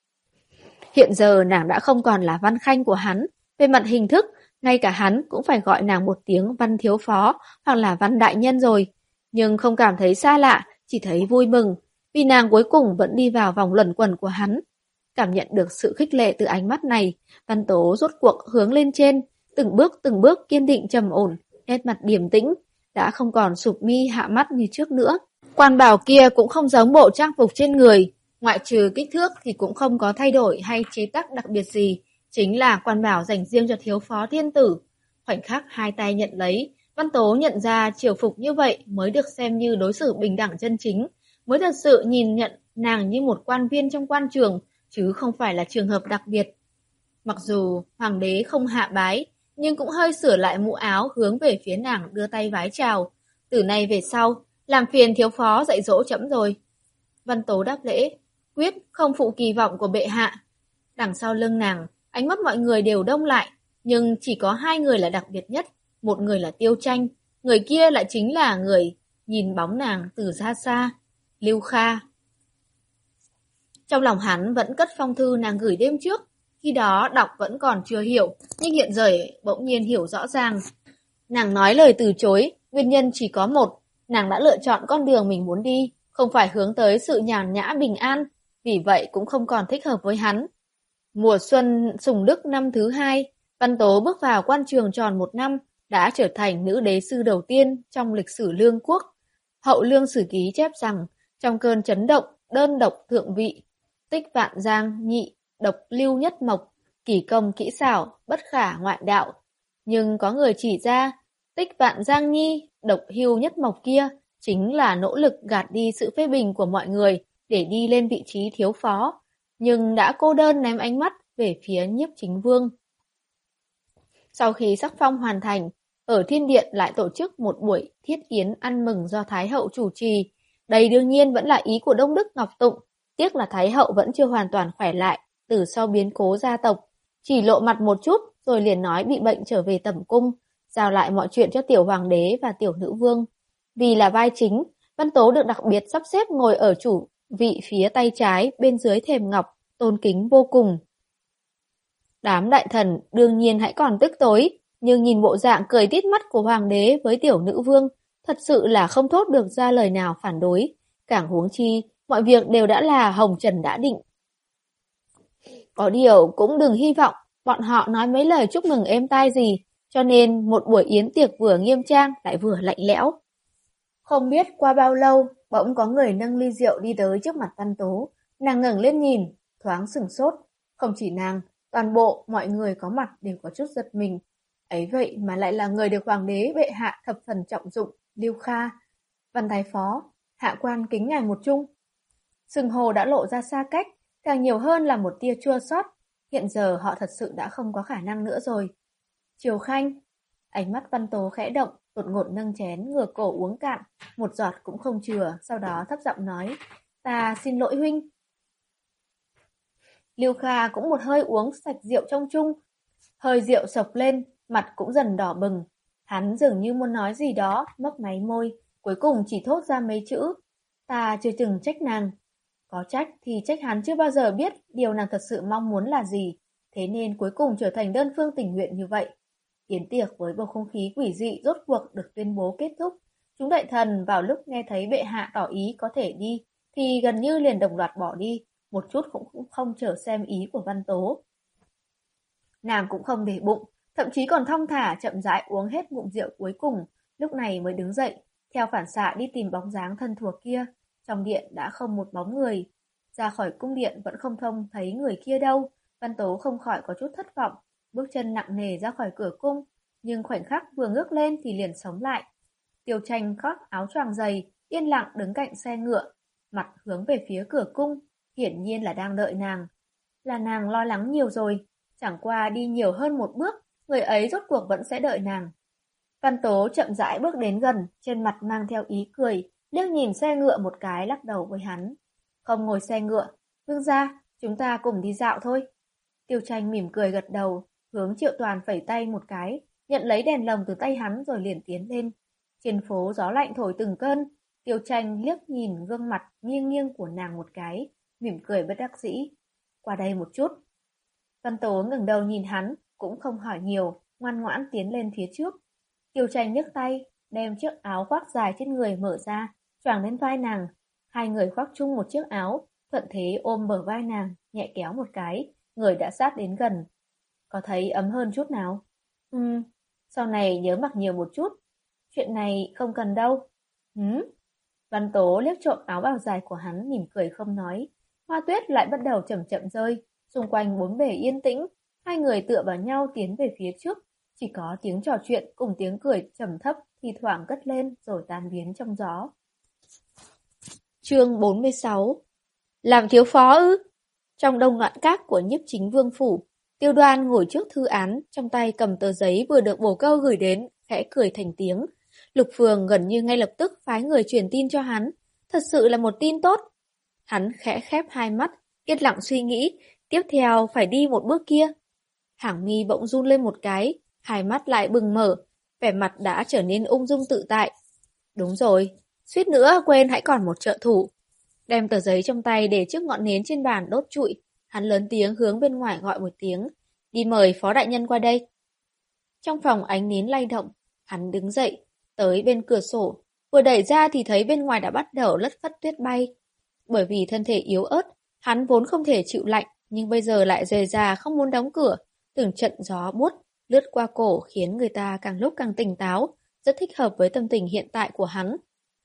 Hiện giờ nàng đã không còn là Văn Khanh của hắn, về mặt hình thức, ngay cả hắn cũng phải gọi nàng một tiếng Văn Thiếu Phó hoặc là Văn Đại Nhân rồi. Nhưng không cảm thấy xa lạ, chỉ thấy vui mừng, vì nàng cuối cùng vẫn đi vào vòng luẩn quẩn của hắn. Cảm nhận được sự khích lệ từ ánh mắt này, Văn Tố rốt cuộc hướng lên trên, từng bước từng bước kiên định trầm ổn, nét mặt điềm tĩnh, đã không còn sụp mi hạ mắt như trước nữa. Quan bào kia cũng không giống bộ trang phục trên người, ngoại trừ kích thước thì cũng không có thay đổi hay chế tác đặc biệt gì, chính là quan bào dành riêng cho thiếu phó thiên tử. Khoảnh khắc hai tay nhận lấy, Văn Tố nhận ra triều phục như vậy mới được xem như đối xử bình đẳng chân chính, mới thật sự nhìn nhận nàng như một quan viên trong quan trường, chứ không phải là trường hợp đặc biệt. Mặc dù hoàng đế không hạ bái, nhưng cũng hơi sửa lại mũ áo hướng về phía nàng đưa tay vái chào. Từ nay về sau, làm phiền thiếu phó dạy dỗ chấm rồi. Văn Tố đáp lễ, quyết không phụ kỳ vọng của bệ hạ. Đằng sau lưng nàng, ánh mắt mọi người đều đông lại, nhưng chỉ có hai người là đặc biệt nhất. Một người là Tiêu Tranh, người kia lại chính là người nhìn bóng nàng từ xa xa, Lưu Kha. Trong lòng hắn vẫn cất phong thư nàng gửi đêm trước, khi đó đọc vẫn còn chưa hiểu, nhưng hiện giờ bỗng nhiên hiểu rõ ràng. Nàng nói lời từ chối, nguyên nhân chỉ có một, nàng đã lựa chọn con đường mình muốn đi, không phải hướng tới sự nhàn nhã bình an, vì vậy cũng không còn thích hợp với hắn. Mùa xuân Sùng Đức năm thứ hai, Văn Tố bước vào quan trường tròn một năm, đã trở thành nữ đế sư đầu tiên trong lịch sử Lương quốc. Hậu Lương Sử Ký chép rằng, trong cơn chấn động, đơn độc thượng vị, tích vạn giang nhị, độc lưu nhất mộc, kỳ công kỹ xảo, bất khả ngoại đạo. Nhưng có người chỉ ra, tích vạn giang nhi, độc hưu nhất mộc kia, chính là nỗ lực gạt đi sự phê bình của mọi người để đi lên vị trí thiếu phó, nhưng đã cô đơn ném ánh mắt về phía Nhiếp Chính Vương. Sau khi sắc phong hoàn thành, ở Thiên Điện lại tổ chức một buổi thiết yến ăn mừng do Thái Hậu chủ trì. Đây đương nhiên vẫn là ý của Đông Đức Ngọc Tụng, tiếc là Thái Hậu vẫn chưa hoàn toàn khỏe lại từ sau biến cố gia tộc. Chỉ lộ mặt một chút rồi liền nói bị bệnh trở về tẩm cung, giao lại mọi chuyện cho tiểu hoàng đế và tiểu nữ vương. Vì là vai chính, Văn Tố được đặc biệt sắp xếp ngồi ở chủ vị phía tay trái bên dưới thềm ngọc, tôn kính vô cùng. Đám đại thần đương nhiên hãy còn tức tối, nhưng nhìn bộ dạng cười tít mắt của hoàng đế với tiểu nữ vương, thật sự là không thốt được ra lời nào phản đối. Càng huống chi, mọi việc đều đã là hồng trần đã định. Có điều cũng đừng hy vọng bọn họ nói mấy lời chúc mừng êm tai gì, cho nên một buổi yến tiệc vừa nghiêm trang lại vừa lạnh lẽo. Không biết qua bao lâu, bỗng có người nâng ly rượu đi tới trước mặt Văn Tố. Nàng ngẩng lên nhìn, thoáng sửng sốt. Không chỉ nàng, toàn bộ mọi người có mặt đều có chút giật mình. Ấy vậy mà lại là người được hoàng đế bệ hạ thập phần trọng dụng, Lưu Kha. Văn thái phó, hạ quan kính ngài một chung. Sừng hồ đã lộ ra xa cách, càng nhiều hơn là một tia chua xót. Hiện giờ họ thật sự đã không có khả năng nữa rồi. Triều Khanh, ánh mắt Văn Tố khẽ động, đột ngột nâng chén ngửa cổ uống cạn, một giọt cũng không chừa, sau đó thấp giọng nói, ta xin lỗi huynh. Lưu Kha cũng một hơi uống sạch rượu trong chung, hơi rượu sộc lên, mặt cũng dần đỏ bừng. Hắn dường như muốn nói gì đó, mấp máy môi, cuối cùng chỉ thốt ra mấy chữ, ta chưa từng trách nàng. Có trách thì trách hắn chưa bao giờ biết điều nàng thật sự mong muốn là gì, thế nên cuối cùng trở thành đơn phương tình nguyện như vậy. Yến tiệc với bầu không khí quỷ dị rốt cuộc được tuyên bố kết thúc. Chúng đại thần vào lúc nghe thấy bệ hạ tỏ ý có thể đi, thì gần như liền đồng loạt bỏ đi, một chút cũng không chờ xem ý của Văn Tố. Nàng cũng không để bụng, thậm chí còn thong thả chậm rãi uống hết ngụm rượu cuối cùng, lúc này mới đứng dậy, theo phản xạ đi tìm bóng dáng thân thuộc kia. Trong điện đã không một bóng người. Ra khỏi cung điện vẫn không trông thấy người kia đâu. Văn Tố không khỏi có chút thất vọng, bước chân nặng nề ra khỏi cửa cung, nhưng khoảnh khắc vừa ngước lên thì liền sống lại. Tiêu Tranh khoác áo choàng dày, yên lặng đứng cạnh xe ngựa, mặt hướng về phía cửa cung, hiển nhiên là đang đợi nàng. Là nàng lo lắng nhiều rồi, chẳng qua đi nhiều hơn một bước, người ấy rốt cuộc vẫn sẽ đợi nàng. Văn Tố chậm rãi bước đến gần, trên mặt mang theo ý cười, liếc nhìn xe ngựa một cái lắc đầu với hắn. Không ngồi xe ngựa, vương gia, chúng ta cùng đi dạo thôi. Tiêu Tranh mỉm cười gật đầu, hướng Triệu Toàn phẩy tay một cái, nhận lấy đèn lồng từ tay hắn rồi liền tiến lên. Trên phố gió lạnh thổi từng cơn, Tiêu Tranh liếc nhìn gương mặt nghiêng nghiêng của nàng một cái, mỉm cười bất đắc dĩ. Qua đây một chút. Văn Tố ngẩng đầu nhìn hắn, cũng không hỏi nhiều, ngoan ngoãn tiến lên phía trước. Tiêu Tranh nhấc tay, đem chiếc áo khoác dài trên người mở ra, choàng lên vai nàng. Hai người khoác chung một chiếc áo, thuận thế ôm bờ vai nàng, nhẹ kéo một cái, người đã sát đến gần. Có thấy ấm hơn chút nào? Ừm, sau này nhớ mặc nhiều một chút. Chuyện này không cần đâu. Hứ? Văn Tố liếc trộm áo bào dài của hắn, mỉm cười không nói. Hoa tuyết lại bắt đầu chậm chậm rơi, xung quanh bốn bề yên tĩnh. Hai người tựa vào nhau tiến về phía trước. Chỉ có tiếng trò chuyện cùng tiếng cười trầm thấp thi thoảng cất lên rồi tan biến trong gió. Chương bốn mươi sáu. Làm thiếu phó ư? Trong đông loạn các của Nhiếp Chính Vương phủ, Tiêu Đoan ngồi trước thư án, trong tay cầm tờ giấy vừa được bổ câu gửi đến, khẽ cười thành tiếng. Lục Phường gần như ngay lập tức phái người truyền tin cho hắn, thật sự là một tin tốt. Hắn khẽ khép hai mắt, yên lặng suy nghĩ, tiếp theo phải đi một bước kia. Hàng mi bỗng run lên một cái, hai mắt lại bừng mở, vẻ mặt đã trở nên ung dung tự tại. Đúng rồi, suýt nữa quên hãy còn một trợ thủ. Đem tờ giấy trong tay để trước ngọn nến trên bàn đốt trụi, hắn lớn tiếng hướng bên ngoài gọi một tiếng, đi mời phó đại nhân qua đây. Trong phòng ánh nến lay động, hắn đứng dậy, tới bên cửa sổ, vừa đẩy ra thì thấy bên ngoài đã bắt đầu lất phất tuyết bay. Bởi vì thân thể yếu ớt, hắn vốn không thể chịu lạnh, nhưng bây giờ lại rời ra không muốn đóng cửa, từng trận gió buốt lướt qua cổ khiến người ta càng lúc càng tỉnh táo, rất thích hợp với tâm tình hiện tại của hắn.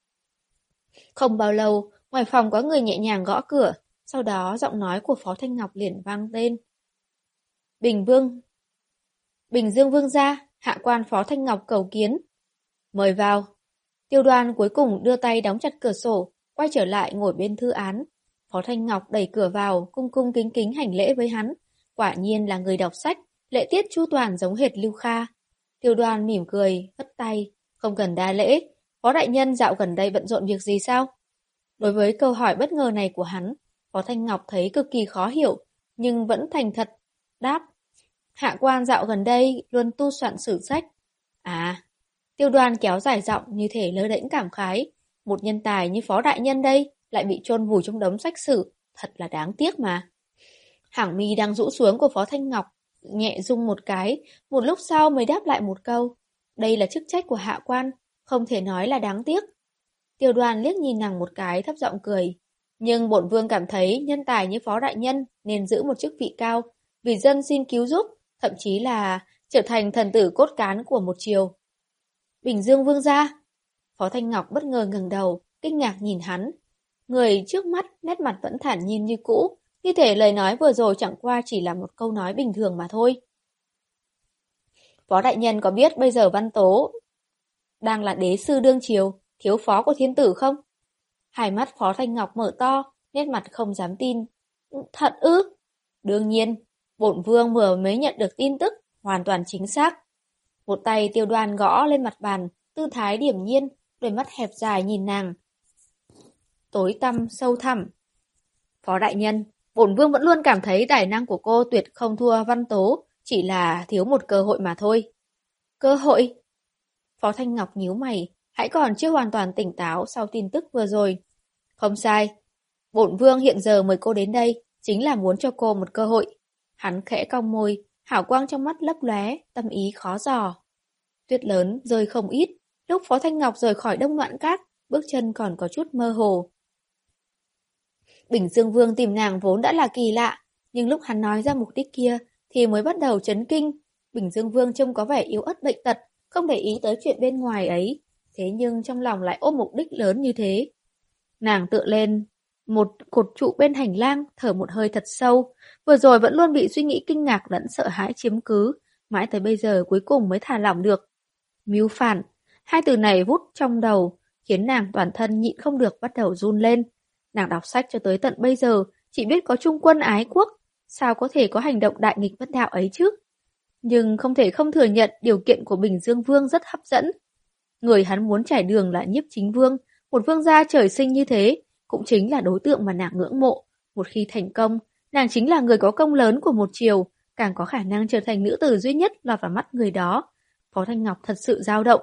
Không bao lâu, ngoài phòng có người nhẹ nhàng gõ cửa, sau đó giọng nói của Phó Thanh Ngọc liền vang lên. Bình Vương, Bình Dương Vương gia, hạ quan Phó Thanh Ngọc cầu kiến. Mời vào. Tiêu Đoan cuối cùng đưa tay đóng chặt cửa sổ, quay trở lại ngồi bên thư án. Phó Thanh Ngọc đẩy cửa vào, cung cung kính kính hành lễ với hắn. Quả nhiên là người đọc sách, lễ tiết chu toàn giống hệt Lưu Kha. Tiêu Đoan mỉm cười, vất tay, không cần đa lễ. Phó đại nhân dạo gần đây bận rộn việc gì sao? Đối với câu hỏi bất ngờ này của hắn, Phó Thanh Ngọc thấy cực kỳ khó hiểu, nhưng vẫn thành thật, đáp. Hạ quan dạo gần đây luôn tu soạn sử sách. À, Tiêu Đoan kéo dài giọng như thể lơ đễnh cảm khái. Một nhân tài như Phó đại nhân đây lại bị chôn vùi trong đống sách sử, thật là đáng tiếc mà. Hàng mi đang rũ xuống của Phó Thanh Ngọc nhẹ rung một cái, một lúc sau mới đáp lại một câu. Đây là chức trách của hạ quan, không thể nói là đáng tiếc. Tiêu Đoan liếc nhìn nàng một cái thấp giọng cười. Nhưng bổn vương cảm thấy nhân tài như Phó đại nhân nên giữ một chức vị cao, vì dân xin cứu giúp, thậm chí là trở thành thần tử cốt cán của một triều. Bình Dương vương gia. Phó Thanh Ngọc bất ngờ ngẩng đầu, kinh ngạc nhìn hắn. Người trước mắt nét mặt vẫn thản nhiên như cũ, như thể lời nói vừa rồi chẳng qua chỉ là một câu nói bình thường mà thôi. Phó đại nhân có biết bây giờ Văn Tố đang là đế sư đương triều, thiếu phó của thiên tử không? Hai mắt Phó Thanh Ngọc mở to, nét mặt không dám tin. Thật ư? Đương nhiên, bổn vương vừa mới nhận được tin tức, hoàn toàn chính xác. Một tay Tiêu Đoan gõ lên mặt bàn, tư thái điềm nhiên, đôi mắt hẹp dài nhìn nàng. Tối tăm sâu thẳm. Phó đại nhân, bổn vương vẫn luôn cảm thấy tài năng của cô tuyệt không thua Văn Tố, chỉ là thiếu một cơ hội mà thôi. Cơ hội? Phó Thanh Ngọc nhíu mày, hãy còn chưa hoàn toàn tỉnh táo sau tin tức vừa rồi. Không sai, bổn vương hiện giờ mời cô đến đây, chính là muốn cho cô một cơ hội. Hắn khẽ cong môi, hào quang trong mắt lấp lóe, tâm ý khó dò. Tuyết lớn rơi không ít, lúc Phó Thanh Ngọc rời khỏi Đông Noãn Các, bước chân còn có chút mơ hồ. Bình Dương Vương tìm nàng vốn đã là kỳ lạ, nhưng lúc hắn nói ra mục đích kia thì mới bắt đầu chấn kinh. Bình Dương Vương trông có vẻ yếu ớt bệnh tật, không để ý tới chuyện bên ngoài ấy, thế nhưng trong lòng lại ôm mục đích lớn như thế. Nàng tựa lên một cột trụ bên hành lang, thở một hơi thật sâu, vừa rồi vẫn luôn bị suy nghĩ kinh ngạc lẫn sợ hãi chiếm cứ, mãi tới bây giờ cuối cùng mới thả lỏng được. Mưu phản, hai từ này vút trong đầu, khiến nàng toàn thân nhịn không được bắt đầu run lên. Nàng đọc sách cho tới tận bây giờ, chỉ biết có trung quân ái quốc, sao có thể có hành động đại nghịch bất đạo ấy chứ? Nhưng không thể không thừa nhận điều kiện của Bình Dương Vương rất hấp dẫn. Người hắn muốn trải đường là Nhiếp Chính Vương, một vương gia trời sinh như thế, cũng chính là đối tượng mà nàng ngưỡng mộ. Một khi thành công, nàng chính là người có công lớn của một triều, càng có khả năng trở thành nữ tử duy nhất lọt vào mắt người đó. Phó Thanh Ngọc thật sự dao động.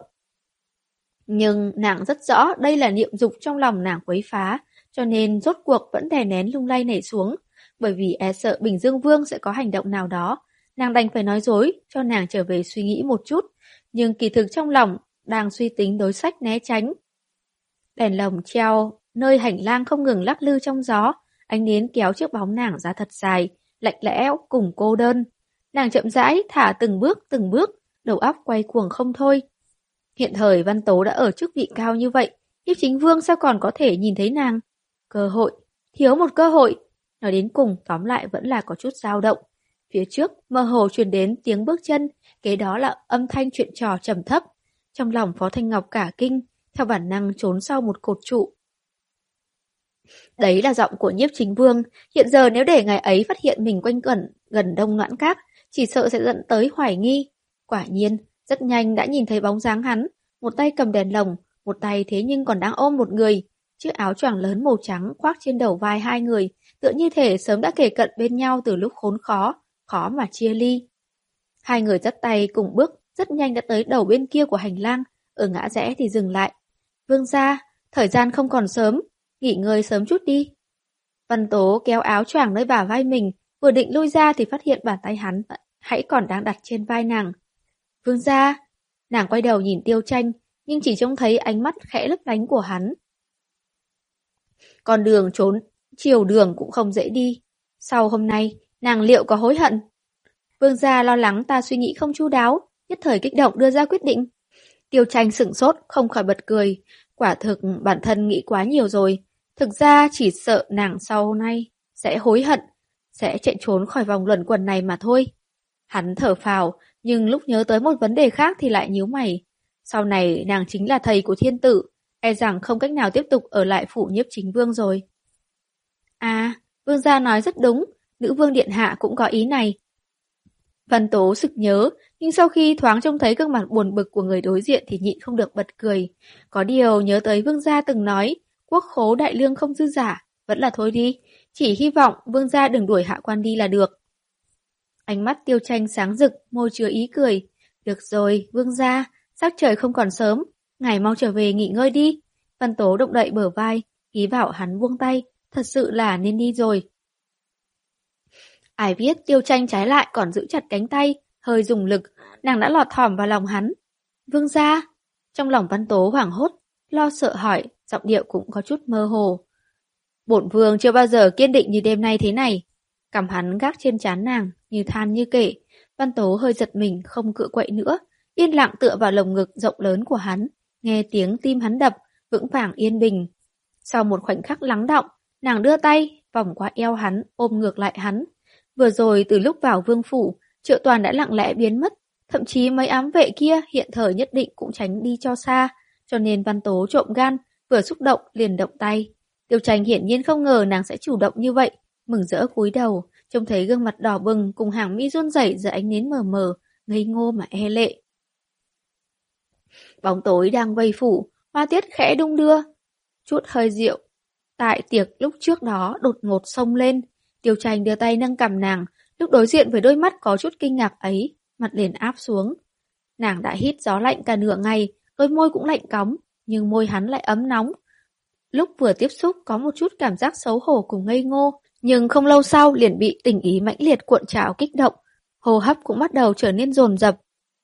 Nhưng nàng rất rõ đây là niệm dục trong lòng nàng quấy phá, cho nên rốt cuộc vẫn đè nén lung lay nảy xuống, bởi vì e sợ Bình Dương Vương sẽ có hành động nào đó. Nàng đành phải nói dối, cho nàng trở về suy nghĩ một chút, nhưng kỳ thực trong lòng đang suy tính đối sách né tránh. Đèn lồng treo nơi hành lang không ngừng lắc lư trong gió, ánh nến kéo chiếc bóng nàng ra thật dài, lạnh lẽo cùng cô đơn. Nàng chậm rãi thả từng bước từng bước, đầu óc quay cuồng không thôi. Hiện thời Văn Tố đã ở chức vị cao như vậy, Nhiếp Chính Vương sao còn có thể nhìn thấy nàng? Cơ hội, thiếu một cơ hội. Nói đến cùng tóm lại vẫn là có chút dao động. Phía trước mơ hồ truyền đến tiếng bước chân, kế đó là âm thanh chuyện trò trầm thấp. Trong lòng Phó Thanh Ngọc cả kinh, theo bản năng trốn sau một cột trụ. Đấy là giọng của Nhiếp Chính Vương, hiện giờ nếu để ngài ấy phát hiện mình quanh quẩn gần Đông Noãn Các, chỉ sợ sẽ dẫn tới hoài nghi. Quả nhiên, rất nhanh đã nhìn thấy bóng dáng hắn, một tay cầm đèn lồng, một tay thế nhưng còn đang ôm một người. Chiếc áo choàng lớn màu trắng khoác trên đầu vai hai người, tựa như thể sớm đã kề cận bên nhau từ lúc khốn khó, khó mà chia ly. Hai người dắt tay cùng bước, rất nhanh đã tới đầu bên kia của hành lang, ở ngã rẽ thì dừng lại. Vương gia, thời gian không còn sớm, nghỉ ngơi sớm chút đi. Văn Tố kéo áo choàng nơi bả vai mình, vừa định lui ra thì phát hiện bàn tay hắn hãy còn đang đặt trên vai nàng. Vương gia, nàng quay đầu nhìn Tiêu Tranh, nhưng chỉ trông thấy ánh mắt khẽ lấp lánh của hắn. Con đường trốn, chiều đường cũng không dễ đi. Sau hôm nay, nàng liệu có hối hận? Vương gia lo lắng ta suy nghĩ không chu đáo, nhất thời kích động đưa ra quyết định. Tiêu Tranh sửng sốt, không khỏi bật cười. Quả thực bản thân nghĩ quá nhiều rồi. Thực ra chỉ sợ nàng sau này sẽ hối hận, sẽ chạy trốn khỏi vòng luẩn quẩn này mà thôi. Hắn thở phào, nhưng lúc nhớ tới một vấn đề khác thì lại nhíu mày. Sau này nàng chính là thầy của thiên tử, e rằng không cách nào tiếp tục ở lại phủ Nhiếp Chính Vương rồi. À, vương gia nói rất đúng, nữ vương điện hạ cũng có ý này. Văn Tố sực nhớ, nhưng sau khi thoáng trông thấy gương mặt buồn bực của người đối diện thì nhịn không được bật cười. Có điều nhớ tới vương gia từng nói, quốc khố đại lương không dư giả, vẫn là thôi đi, chỉ hy vọng vương gia đừng đuổi hạ quan đi là được. Ánh mắt Tiêu Tranh sáng rực, môi chứa ý cười. Được rồi, vương gia, sắc trời không còn sớm, ngài mau trở về nghỉ ngơi đi. Văn Tố động đậy bờ vai, ý bảo hắn buông tay, thật sự là nên đi rồi. Ai biết Tiêu Tranh trái lại còn giữ chặt cánh tay, hơi dùng lực, nàng đã lọt thỏm vào lòng hắn. Vương gia, trong lòng Văn Tố hoảng hốt, lo sợ hỏi, giọng điệu cũng có chút mơ hồ. Bổn vương chưa bao giờ kiên định như đêm nay thế này. Cằm hắn gác trên trán nàng, như than như kể. Văn Tố hơi giật mình, không cựa quậy nữa, yên lặng tựa vào lồng ngực rộng lớn của hắn, nghe tiếng tim hắn đập, vững vàng yên bình. Sau một khoảnh khắc lắng đọng, nàng đưa tay, vòng qua eo hắn, ôm ngược lại hắn. Vừa rồi từ lúc vào vương phủ, Triệu Toàn đã lặng lẽ biến mất, thậm chí mấy ám vệ kia hiện thời nhất định cũng tránh đi cho xa, cho nên Văn Tố trộm gan, vừa xúc động liền động tay. Tiêu Tranh hiển nhiên không ngờ nàng sẽ chủ động như vậy, mừng rỡ cúi đầu, trông thấy gương mặt đỏ bừng cùng hàng mi run rẩy dưới ánh nến mờ mờ, ngây ngô mà e lệ. Bóng tối đang vây phủ, hoa tiết khẽ đung đưa, chút hơi rượu tại tiệc lúc trước đó đột ngột xông lên. Tiêu Tranh đưa tay nâng cằm nàng, lúc đối diện với đôi mắt có chút kinh ngạc ấy, mặt liền áp xuống. Nàng đã hít gió lạnh cả nửa ngày, đôi môi cũng lạnh cóng, nhưng môi hắn lại ấm nóng. Lúc vừa tiếp xúc có một chút cảm giác xấu hổ cùng ngây ngô, nhưng không lâu sau liền bị tình ý mãnh liệt cuộn trào kích động, hô hấp cũng bắt đầu trở nên dồn dập.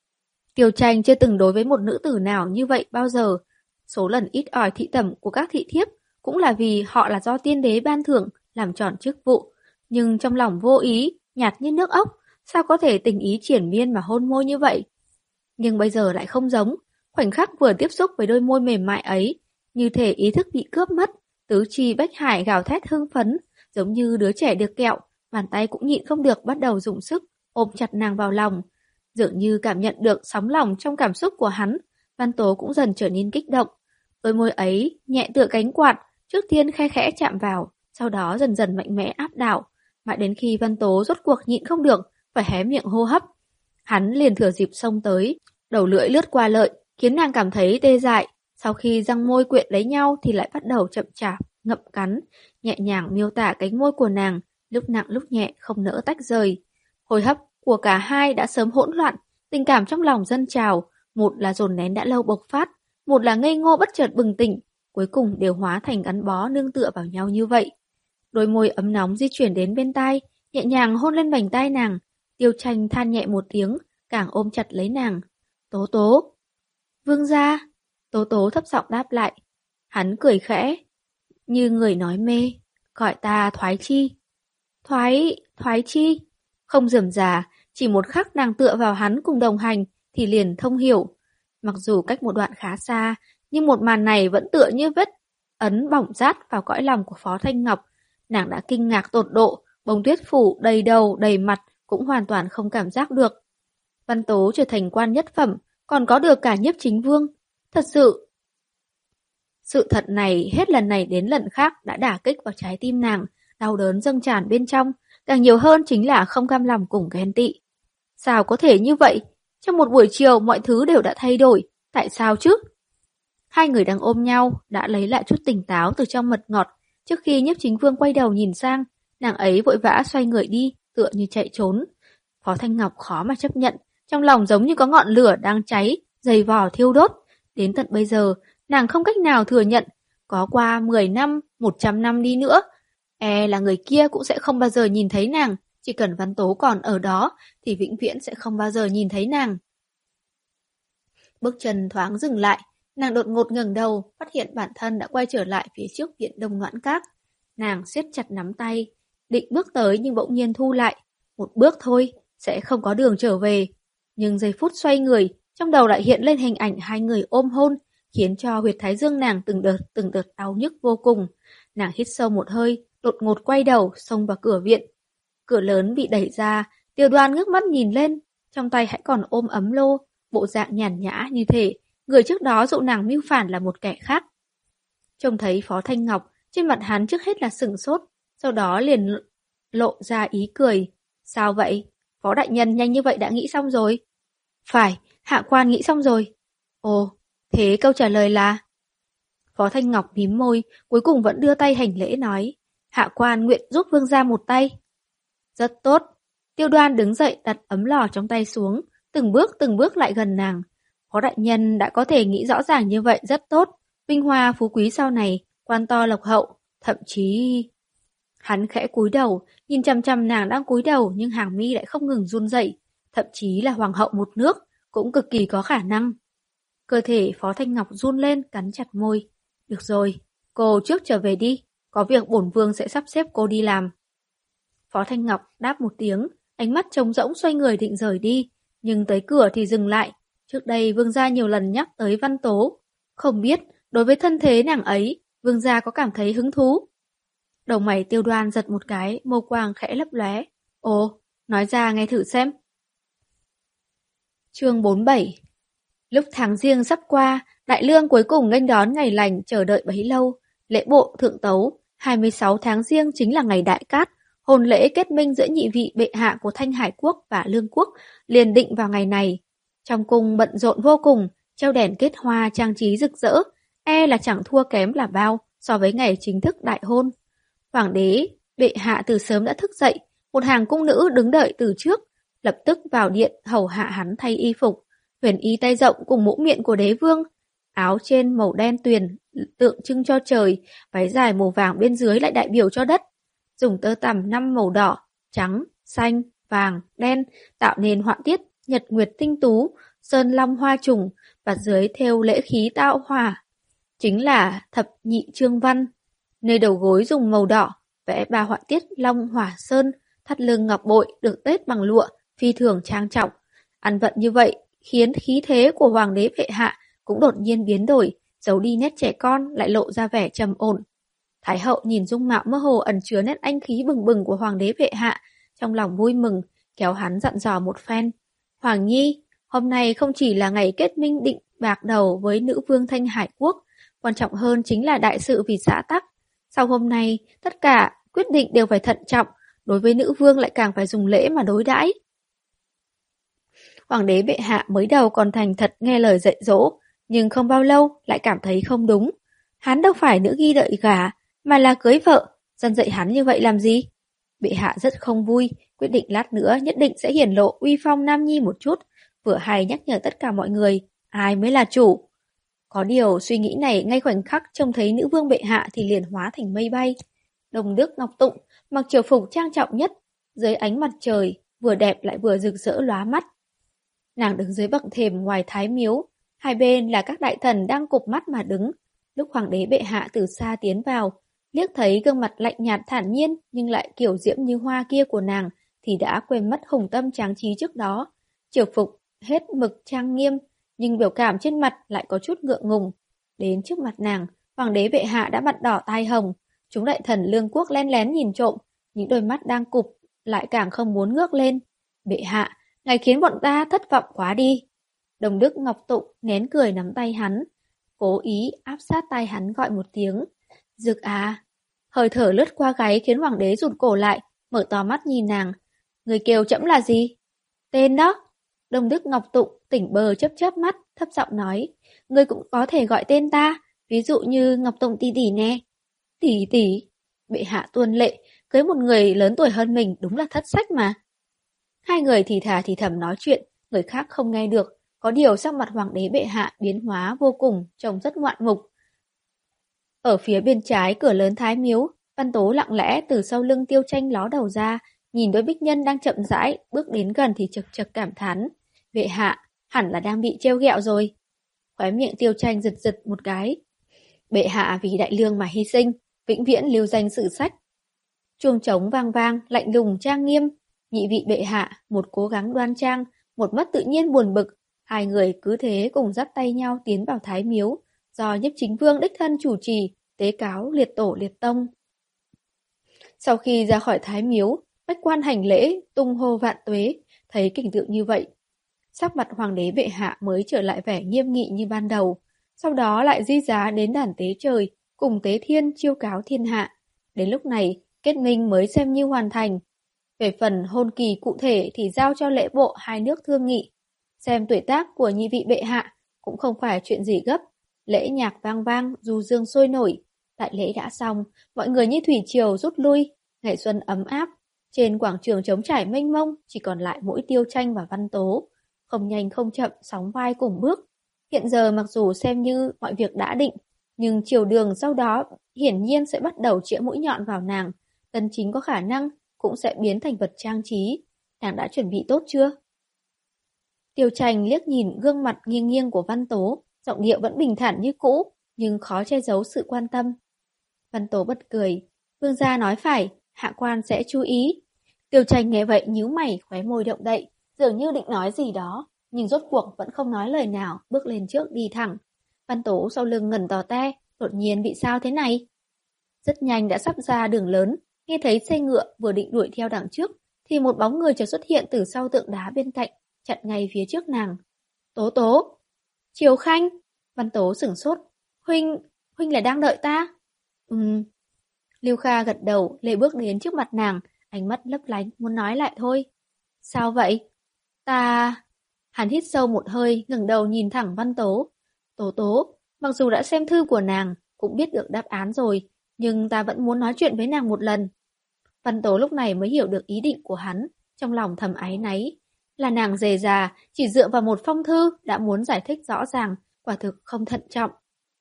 Tiêu Tranh chưa từng đối với một nữ tử nào như vậy bao giờ. Số lần ít ỏi thị tẩm của các thị thiếp cũng là vì họ là do tiên đế ban thưởng, làm tròn chức vụ. Nhưng trong lòng vô ý, nhạt như nước ốc, sao có thể tình ý triển miên mà hôn môi như vậy? Nhưng bây giờ lại không giống, khoảnh khắc vừa tiếp xúc với đôi môi mềm mại ấy, như thể ý thức bị cướp mất, tứ chi bách hải gào thét hưng phấn, giống như đứa trẻ được kẹo, bàn tay cũng nhịn không được bắt đầu dùng sức, ôm chặt nàng vào lòng. Dường như cảm nhận được sóng lòng trong cảm xúc của hắn, Văn Tố cũng dần trở nên kích động. Đôi môi ấy, nhẹ tựa cánh quạt, trước tiên khe khẽ chạm vào, sau đó dần dần mạnh mẽ áp đảo, mãi đến khi Văn Tố rốt cuộc nhịn không được, phải hé miệng hô hấp. Hắn liền thừa dịp xông tới, đầu lưỡi lướt qua lợi, khiến nàng cảm thấy tê dại. Sau khi răng môi quyện lấy nhau thì lại bắt đầu chậm chạp, ngậm cắn, nhẹ nhàng miêu tả cánh môi của nàng, lúc nặng lúc nhẹ không nỡ tách rời. Hồi hấp của cả hai đã sớm hỗn loạn, tình cảm trong lòng dâng trào, một là dồn nén đã lâu bộc phát, một là ngây ngô bất chợt bừng tỉnh, cuối cùng đều hóa thành gắn bó nương tựa vào nhau như vậy. Đôi môi ấm nóng di chuyển đến bên tai, nhẹ nhàng hôn lên vành tai nàng. Tiêu Tranh than nhẹ một tiếng, càng ôm chặt lấy nàng. Tố Tố. Vương gia. Tố Tố thấp giọng đáp lại. Hắn cười khẽ, như người nói mê, gọi ta Thoái Chi. Thoái, Thoái Chi. Không rườm rà, chỉ một khắc nàng tựa vào hắn cùng đồng hành thì liền thông hiểu. Mặc dù cách một đoạn khá xa, nhưng một màn này vẫn tựa như vết ấn bỏng rát vào cõi lòng của Phó Thanh Ngọc. Nàng đã kinh ngạc tột độ, bông tuyết phủ đầy đầu đầy mặt cũng hoàn toàn không cảm giác được. Văn Tố trở thành quan nhất phẩm, còn có được cả Nhiếp Chính Vương. Thật sự, sự thật này hết lần này đến lần khác đã đả kích vào trái tim nàng, đau đớn dâng tràn bên trong, càng nhiều hơn chính là không cam lòng cùng ghen tị. Sao có thể như vậy? Trong một buổi chiều mọi thứ đều đã thay đổi, tại sao chứ? Hai người đang ôm nhau, đã lấy lại chút tỉnh táo từ trong mật ngọt. Trước khi Nhiếp Chính Vương quay đầu nhìn sang, nàng ấy vội vã xoay người đi, tựa như chạy trốn. Phó Thanh Ngọc khó mà chấp nhận, trong lòng giống như có ngọn lửa đang cháy, dày vò thiêu đốt. Đến tận bây giờ, nàng không cách nào thừa nhận, có qua mười năm, một trăm năm đi nữa, e là người kia cũng sẽ không bao giờ nhìn thấy nàng. Chỉ cần Văn Tố còn ở đó, thì vĩnh viễn sẽ không bao giờ nhìn thấy nàng. Bước chân thoáng dừng lại, nàng đột ngột ngẩng đầu, phát hiện bản thân đã quay trở lại phía trước viện Đông Noãn Các. Nàng siết chặt nắm tay, định bước tới nhưng bỗng nhiên thu lại. Một bước thôi, sẽ không có đường trở về. Nhưng giây phút xoay người, trong đầu lại hiện lên hình ảnh hai người ôm hôn, khiến cho huyệt thái dương nàng từng đợt từng đợt đau nhức vô cùng. Nàng hít sâu một hơi, đột ngột quay đầu, xông vào cửa viện. Cửa lớn bị đẩy ra, Tiêu Đoan ngước mắt nhìn lên, trong tay hãy còn ôm ấm lô, bộ dạng nhàn nhã như thể người trước đó dụ nàng mưu phản là một kẻ khác. Trông thấy Phó Thanh Ngọc, trên mặt hắn trước hết là sửng sốt, sau đó liền lộ ra ý cười. Sao vậy? Phó đại nhân nhanh như vậy đã nghĩ xong rồi? Phải, hạ quan nghĩ xong rồi. Ồ, thế câu trả lời là? Phó Thanh Ngọc mím môi, cuối cùng vẫn đưa tay hành lễ nói, hạ quan nguyện giúp vương gia một tay. Rất tốt. Tiêu Đoan đứng dậy đặt ấm lò trong tay xuống, từng bước từng bước lại gần nàng. Phó đại nhân đã có thể nghĩ rõ ràng như vậy rất tốt. Vinh hoa phú quý sau này, quan to lộc hậu, thậm chí... Hắn khẽ cúi đầu, nhìn chằm chằm nàng đang cúi đầu nhưng hàng mi lại không ngừng run dậy. Thậm chí là hoàng hậu một nước, cũng cực kỳ có khả năng. Cơ thể Phó Thanh Ngọc run lên, cắn chặt môi. Được rồi, cô trước trở về đi. có việc bổn vương sẽ sắp xếp cô đi làm. Phó Thanh Ngọc đáp một tiếng, ánh mắt trống rỗng xoay người định rời đi, nhưng tới cửa thì dừng lại. Trước đây vương gia nhiều lần nhắc tới Văn Tố. Không biết, đối với thân thế nàng ấy, vương gia có cảm thấy hứng thú. Đầu mày Tiêu Đoan giật một cái, mâu quang khẽ lấp lóe. Ồ, nói ra nghe thử xem. Chương bốn mươi bảy. Lúc tháng giêng sắp qua, Đại Lương cuối cùng nghênh đón ngày lành chờ đợi bấy lâu. Lễ bộ thượng tấu, hai mươi sáu tháng giêng chính là ngày đại cát. Hôn lễ kết minh giữa nhị vị bệ hạ của Thanh Hải Quốc và Lương Quốc liền định vào ngày này. Trong cung bận rộn vô cùng, treo đèn kết hoa trang trí rực rỡ, e là chẳng thua kém là bao so với ngày chính thức đại hôn. Hoàng đế, bệ hạ từ sớm đã thức dậy, một hàng cung nữ đứng đợi từ trước, lập tức vào điện hầu hạ hắn thay y phục, huyền y tay rộng cùng mũ miệng của đế vương, áo trên màu đen tuyền tượng trưng cho trời, váy dài màu vàng bên dưới lại đại biểu cho đất, dùng tơ tằm năm màu đỏ, trắng, xanh, vàng, đen tạo nên họa tiết nhật nguyệt tinh tú, sơn long hoa trùng và dưới thêu lễ khí tạo hòa, chính là thập nhị chương văn. Nơi đầu gối dùng màu đỏ, vẽ ba họa tiết long hỏa sơn, thắt lưng ngọc bội được tết bằng lụa, phi thường trang trọng. Ăn vận như vậy khiến khí thế của hoàng đế bệ hạ cũng đột nhiên biến đổi, giấu đi nét trẻ con lại lộ ra vẻ trầm ổn. Thái hậu nhìn dung mạo mơ hồ ẩn chứa nét anh khí bừng bừng của hoàng đế bệ hạ, trong lòng vui mừng, kéo hắn dặn dò một phen. Hoàng nhi, hôm nay không chỉ là ngày kết minh định bạc đầu với nữ vương Thanh Hải Quốc, quan trọng hơn chính là đại sự vì xã tắc. Sau hôm nay, tất cả quyết định đều phải thận trọng, đối với nữ vương lại càng phải dùng lễ mà đối đãi. Hoàng đế bệ hạ mới đầu còn thành thật nghe lời dạy dỗ, nhưng không bao lâu lại cảm thấy không đúng. Hắn đâu phải nữ ghi đợi gả, mà là cưới vợ, dân dạy hắn như vậy làm gì? Bệ hạ rất không vui, quyết định lát nữa nhất định sẽ hiển lộ uy phong nam nhi một chút, vừa hay nhắc nhở tất cả mọi người, ai mới là chủ. Có điều suy nghĩ này ngay khoảnh khắc trông thấy nữ vương bệ hạ thì liền hóa thành mây bay. Đồng Đức Ngọc Tụng mặc triều phục trang trọng nhất, dưới ánh mặt trời, vừa đẹp lại vừa rực rỡ lóa mắt. Nàng đứng dưới bậc thềm ngoài thái miếu, hai bên là các đại thần đang cụp mắt mà đứng. Lúc hoàng đế bệ hạ từ xa tiến vào, liếc thấy gương mặt lạnh nhạt thản nhiên nhưng lại kiểu diễm như hoa kia của nàng thì đã quên mất hùng tâm tráng trí trước đó. Triều phục hết mực trang nghiêm, nhưng biểu cảm trên mặt lại có chút ngượng ngùng. Đến trước mặt nàng, hoàng đế bệ hạ đã mặt đỏ tai hồng, chúng đại thần Lương Quốc len lén nhìn trộm, những đôi mắt đang cụp lại càng không muốn ngước lên. Bệ hạ, ngài khiến bọn ta thất vọng quá đi. Đồng Đức Ngọc Tụng nén cười nắm tay hắn, cố ý áp sát tai hắn gọi một tiếng. Dực à. Hơi thở lướt qua gáy khiến hoàng đế rụt cổ lại, mở to mắt nhìn nàng. Người kêu trẫm là gì? Tên đó. Đồng Đức Ngọc Tụng tỉnh bơ chớp chớp mắt, thấp giọng nói. Ngươi cũng có thể gọi tên ta, ví dụ như Ngọc Tụng tỷ tỷ nè. Tỷ tỷ. Bệ hạ tuôn lệ, cưới một người lớn tuổi hơn mình đúng là thất sách mà. Hai người thì thà thì thầm nói chuyện, người khác không nghe được. Có điều sắc mặt hoàng đế bệ hạ biến hóa vô cùng, trông rất ngoạn mục. Ở phía bên trái cửa lớn thái miếu, Văn Tố lặng lẽ từ sau lưng Tiêu Tranh ló đầu ra, nhìn đôi bích nhân đang chậm rãi, bước đến gần thì chật chật cảm thán. Bệ hạ, hẳn là đang bị trêu ghẹo rồi. Khóe miệng Tiêu Tranh giật giật một cái. Bệ hạ vì đại lương mà hy sinh, vĩnh viễn lưu danh sử sách. Chuông trống vang vang, lạnh lùng trang nghiêm. Nhị vị bệ hạ, một cố gắng đoan trang, một mất tự nhiên buồn bực. Hai người cứ thế cùng dắt tay nhau tiến vào thái miếu, do Nhiếp Chính Vương đích thân chủ trì, tế cáo liệt tổ liệt tông. Sau khi ra khỏi thái miếu, bách quan hành lễ, tung hô vạn tuế, thấy cảnh tượng như vậy. Sắc mặt hoàng đế bệ hạ mới trở lại vẻ nghiêm nghị như ban đầu, sau đó lại di giá đến đàn tế trời, cùng tế thiên chiêu cáo thiên hạ. Đến lúc này, kết minh mới xem như hoàn thành. Về phần hôn kỳ cụ thể thì giao cho lễ bộ hai nước thương nghị. Xem tuổi tác của nhị vị bệ hạ cũng không phải chuyện gì gấp. Lễ nhạc vang vang, du dương sôi nổi. Đại lễ đã xong, mọi người như thủy triều rút lui. Ngày xuân ấm áp. Trên quảng trường trống trải mênh mông chỉ còn lại mỗi Tiêu Tranh và Văn Tố. Không nhanh không chậm, sóng vai cùng bước. Hiện giờ mặc dù xem như mọi việc đã định, nhưng triều đường sau đó hiển nhiên sẽ bắt đầu chĩa mũi nhọn vào nàng. Tần Chính có khả năng cũng sẽ biến thành vật trang trí. Nàng đã chuẩn bị tốt chưa? Tiêu Tranh liếc nhìn gương mặt nghiêng nghiêng của Văn Tố, giọng điệu vẫn bình thản như cũ, nhưng khó che giấu sự quan tâm. Văn Tố bật cười. Vương gia nói phải, hạ quan sẽ chú ý. Tiêu Tranh nghe vậy nhíu mày, khóe môi động đậy, dường như định nói gì đó, nhưng rốt cuộc vẫn không nói lời nào, bước lên trước đi thẳng. Văn Tố sau lưng ngẩn tò te, đột nhiên bị sao thế này? Rất nhanh đã sắp ra đường lớn, nghe thấy xe ngựa vừa định đuổi theo đằng trước, thì một bóng người chợt xuất hiện từ sau tượng đá bên cạnh, chặn ngay phía trước nàng. Tố Tố! Triều Khanh! Văn Tố sửng sốt. Huynh, Huynh là đang đợi ta? Ừm. Lưu Kha gật đầu, lê bước đến trước mặt nàng, ánh mắt lấp lánh, muốn nói lại thôi. Sao vậy? Ta... Hắn hít sâu một hơi, ngẩng đầu nhìn thẳng Văn Tố. Tố Tố, mặc dù đã xem thư của nàng, cũng biết được đáp án rồi, nhưng ta vẫn muốn nói chuyện với nàng một lần. Văn Tố lúc này mới hiểu được ý định của hắn, trong lòng thầm áy náy. Là nàng dề già, chỉ dựa vào một phong thư đã muốn giải thích rõ ràng, quả thực không thận trọng.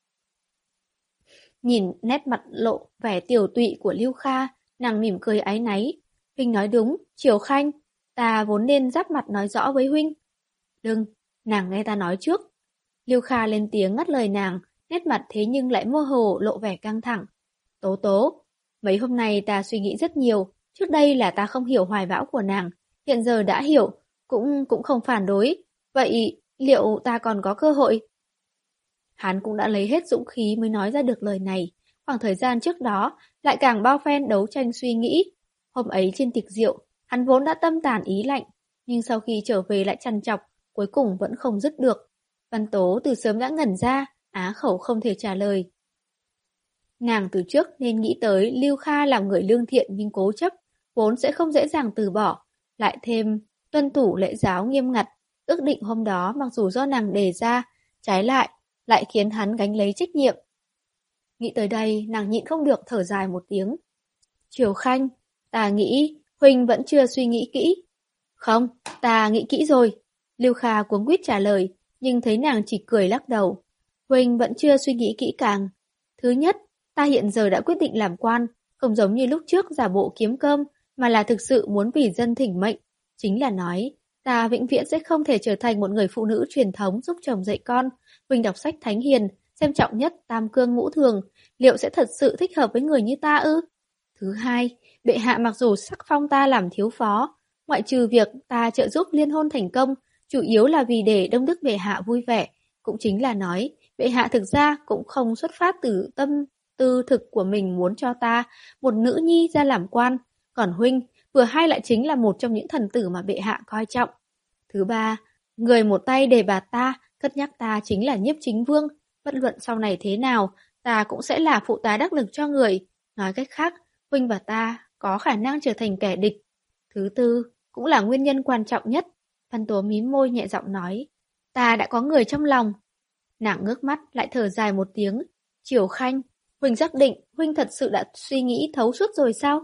Nhìn nét mặt lộ vẻ tiểu tụy của Lưu Kha, nàng mỉm cười áy náy. Huynh nói đúng, Triều Khanh, ta vốn nên giáp mặt nói rõ với Huynh. Đừng, nàng nghe ta nói trước. Lưu Kha lên tiếng ngắt lời nàng, nét mặt thế nhưng lại mơ hồ lộ vẻ căng thẳng. Tố Tố, mấy hôm nay ta suy nghĩ rất nhiều, trước đây là ta không hiểu hoài bão của nàng, hiện giờ đã hiểu, cũng cũng không phản đối. Vậy liệu ta còn có cơ hội? Hắn cũng đã lấy hết dũng khí mới nói ra được lời này, khoảng thời gian trước đó lại càng bao phen đấu tranh suy nghĩ. Hôm ấy trên tiệc rượu, hắn vốn đã tâm tàn ý lạnh, nhưng sau khi trở về lại trằn trọc, cuối cùng vẫn không dứt được. Văn Tố từ sớm đã ngẩn ra, á khẩu không thể trả lời. Nàng từ trước nên nghĩ tới Lưu Kha làm người lương thiện nhưng cố chấp, vốn sẽ không dễ dàng từ bỏ, lại thêm tuân thủ lễ giáo nghiêm ngặt, ước định hôm đó mặc dù do nàng đề ra, trái lại, lại khiến hắn gánh lấy trách nhiệm. Nghĩ tới đây, nàng nhịn không được thở dài một tiếng. Triều Khanh, ta nghĩ Huynh vẫn chưa suy nghĩ kỹ. Không, ta nghĩ kỹ rồi. Lưu Kha cuống quýt trả lời, nhưng thấy nàng chỉ cười lắc đầu. Huynh vẫn chưa suy nghĩ kỹ càng. Thứ nhất, ta hiện giờ đã quyết định làm quan, không giống như lúc trước giả bộ kiếm cơm, mà là thực sự muốn vì dân thỉnh mệnh. Chính là nói, ta vĩnh viễn sẽ không thể trở thành một người phụ nữ truyền thống giúp chồng dạy con. Huynh đọc sách thánh hiền, xem trọng nhất tam cương ngũ thường, liệu sẽ thật sự thích hợp với người như ta ư? Thứ hai, bệ hạ mặc dù sắc phong ta làm thiếu phó, ngoại trừ việc ta trợ giúp liên hôn thành công, chủ yếu là vì để Đông Đức bệ hạ vui vẻ, cũng chính là nói, bệ hạ thực ra cũng không xuất phát từ tâm tư thực của mình muốn cho ta, một nữ nhi ra làm quan, còn Huynh vừa hay lại chính là một trong những thần tử mà bệ hạ coi trọng. Thứ ba, người một tay đề bạt ta, cất nhắc ta chính là Nhiếp Chính Vương, bất luận sau này thế nào, ta cũng sẽ là phụ tá đắc lực cho người. Nói cách khác, Huynh và ta có khả năng trở thành kẻ địch. Thứ tư, cũng là nguyên nhân quan trọng nhất. Văn Tố mím môi nhẹ giọng nói, ta đã có người trong lòng. Nàng ngước mắt lại thở dài một tiếng. Triều Khanh, Huynh xác định Huynh thật sự đã suy nghĩ thấu suốt rồi sao?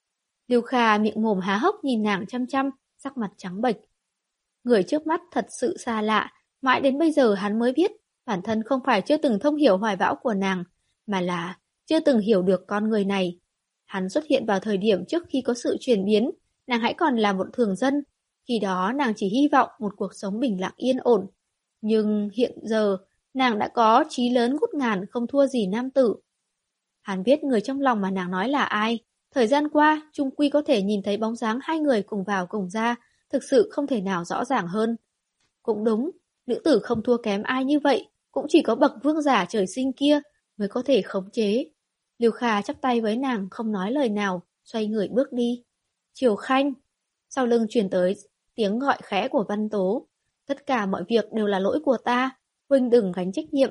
Lưu Kha miệng mồm há hốc nhìn nàng chăm chăm, sắc mặt trắng bệch. Người trước mắt thật sự xa lạ, mãi đến bây giờ hắn mới biết bản thân không phải chưa từng thông hiểu hoài bão của nàng, mà là chưa từng hiểu được con người này. Hắn xuất hiện vào thời điểm trước khi có sự chuyển biến, nàng hãy còn là một thường dân. Khi đó nàng chỉ hy vọng một cuộc sống bình lặng yên ổn. Nhưng hiện giờ, nàng đã có chí lớn ngút ngàn không thua gì nam tử. Hắn biết người trong lòng mà nàng nói là ai. Thời gian qua, chung quy có thể nhìn thấy bóng dáng hai người cùng vào cùng ra, thực sự không thể nào rõ ràng hơn. Cũng đúng, nữ tử không thua kém ai như vậy, cũng chỉ có bậc vương giả trời sinh kia mới có thể khống chế. Lưu Kha chắp tay với nàng không nói lời nào, xoay người bước đi. Triều Khanh, sau lưng truyền tới tiếng gọi khẽ của Văn Tố. Tất cả mọi việc đều là lỗi của ta, Huynh đừng gánh trách nhiệm.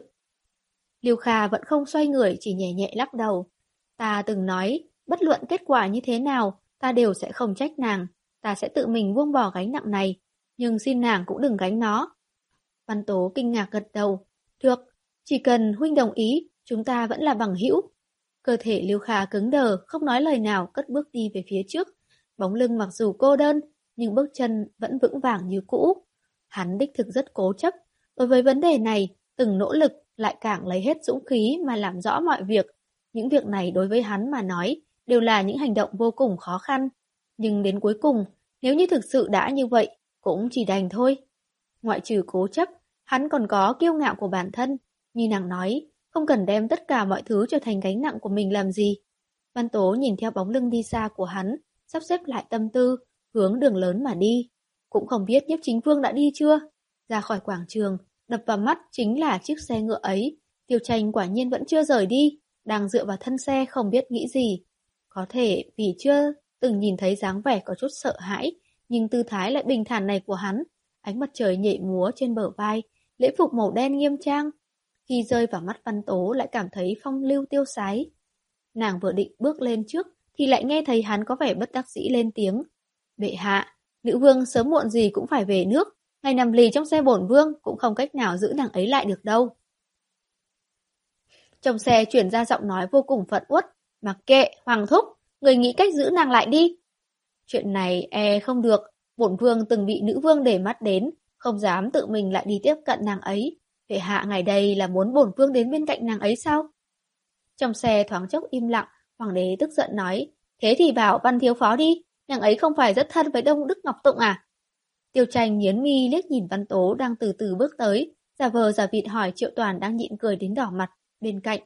Lưu Kha vẫn không xoay người, chỉ nhẹ nhẹ lắc đầu. Ta từng nói, bất luận kết quả như thế nào, ta đều sẽ không trách nàng. Ta sẽ tự mình buông bỏ gánh nặng này, nhưng xin nàng cũng đừng gánh nó. Văn Tố kinh ngạc gật đầu. Được, chỉ cần Huynh đồng ý, chúng ta vẫn là bằng hữu. Cơ thể Lưu Kha cứng đờ, không nói lời nào, cất bước đi về phía trước. Bóng lưng mặc dù cô đơn, nhưng bước chân vẫn vững vàng như cũ. Hắn đích thực rất cố chấp. Đối với vấn đề này, từng nỗ lực lại càng lấy hết dũng khí mà làm rõ mọi việc. Những việc này đối với hắn mà nói, đều là những hành động vô cùng khó khăn. Nhưng đến cuối cùng, nếu như thực sự đã như vậy, cũng chỉ đành thôi. Ngoại trừ cố chấp, hắn còn có kiêu ngạo của bản thân. Như nàng nói, không cần đem tất cả mọi thứ trở thành gánh nặng của mình làm gì. Văn Tố nhìn theo bóng lưng đi xa của hắn, sắp xếp lại tâm tư, hướng đường lớn mà đi. Cũng không biết Nhiếp Chính Vương đã đi chưa? Ra khỏi quảng trường, đập vào mắt chính là chiếc xe ngựa ấy. Tiêu Tranh quả nhiên vẫn chưa rời đi, đang dựa vào thân xe không biết nghĩ gì. Có thể vì chưa từng nhìn thấy dáng vẻ có chút sợ hãi, nhưng tư thái lại bình thản này của hắn. Ánh mặt trời nhảy múa trên bờ vai, lễ phục màu đen nghiêm trang. Khi rơi vào mắt Văn Tố lại cảm thấy phong lưu tiêu sái. Nàng vừa định bước lên trước thì lại nghe thấy hắn có vẻ bất đắc dĩ lên tiếng. Bệ hạ, nữ vương sớm muộn gì cũng phải về nước, ngày nằm lì trong xe bổn vương cũng không cách nào giữ nàng ấy lại được đâu. Trong xe chuyển ra giọng nói vô cùng phẫn uất. Mặc kệ, Hoàng thúc, người nghĩ cách giữ nàng lại đi. Chuyện này e không được, bổn vương từng bị nữ vương để mắt đến, không dám tự mình lại đi tiếp cận nàng ấy. Bệ hạ ngày đây là muốn bổn vương đến bên cạnh nàng ấy sao? Trong xe thoáng chốc im lặng, hoàng đế tức giận nói, thế thì bảo Văn thiếu phó đi, nàng ấy không phải rất thân với Đông Đức Ngọc Tụng à? Tiêu Tranh nghiến mi liếc nhìn Văn Tố đang từ từ bước tới, giả vờ giả vịt hỏi Triệu Toàn đang nhịn cười đến đỏ mặt, bên cạnh.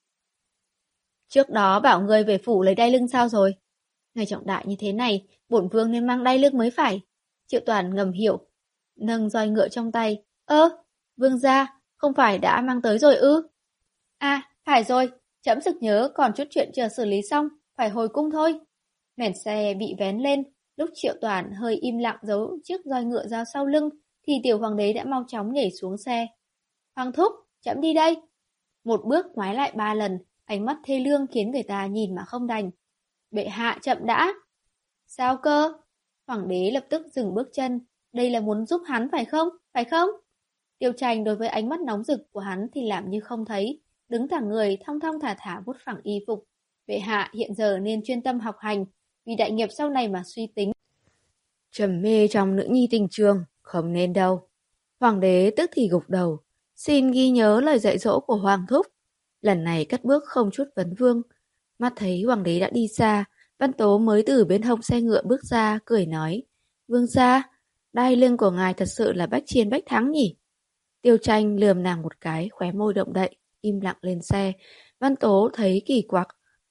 Trước đó bảo người về phủ lấy đai lưng sao rồi? Ngày trọng đại như thế này, bổn vương nên mang đai lưng mới phải. Triệu Toàn ngầm hiểu, nâng roi ngựa trong tay. Ơ, vương gia, không phải đã mang tới rồi ư? À, phải rồi, trẫm sực nhớ còn chút chuyện chờ xử lý xong, phải hồi cung thôi. Mẻn xe bị vén lên, lúc Triệu Toàn hơi im lặng giấu chiếc roi ngựa ra sau lưng, thì tiểu hoàng đế đã mau chóng nhảy xuống xe. Hoàng thúc, trẫm đi đây. Một bước ngoái lại ba lần, ánh mắt thê lương khiến người ta nhìn mà không đành. Bệ hạ chậm đã. Sao cơ? Hoàng đế lập tức dừng bước chân. Đây là muốn giúp hắn phải không? Phải không? Tiêu Tranh đối với ánh mắt nóng rực của hắn thì làm như không thấy, đứng thẳng người thong thong thả thả vuốt phẳng y phục. Bệ hạ hiện giờ nên chuyên tâm học hành, vì đại nghiệp sau này mà suy tính. Trầm mê trong nữ nhi tình trường, không nên đâu. Hoàng đế tức thì gục đầu, xin ghi nhớ lời dạy dỗ của Hoàng thúc. Lần này cất bước không chút vấn vương. Mắt thấy hoàng đế đã đi xa, Văn Tố mới từ bên hông xe ngựa bước ra, cười nói. Vương gia, đai lưng của ngài thật sự là bách chiến bách thắng nhỉ? Tiêu Tranh lườm nàng một cái, khóe môi động đậy, im lặng lên xe. Văn Tố thấy kỳ quặc.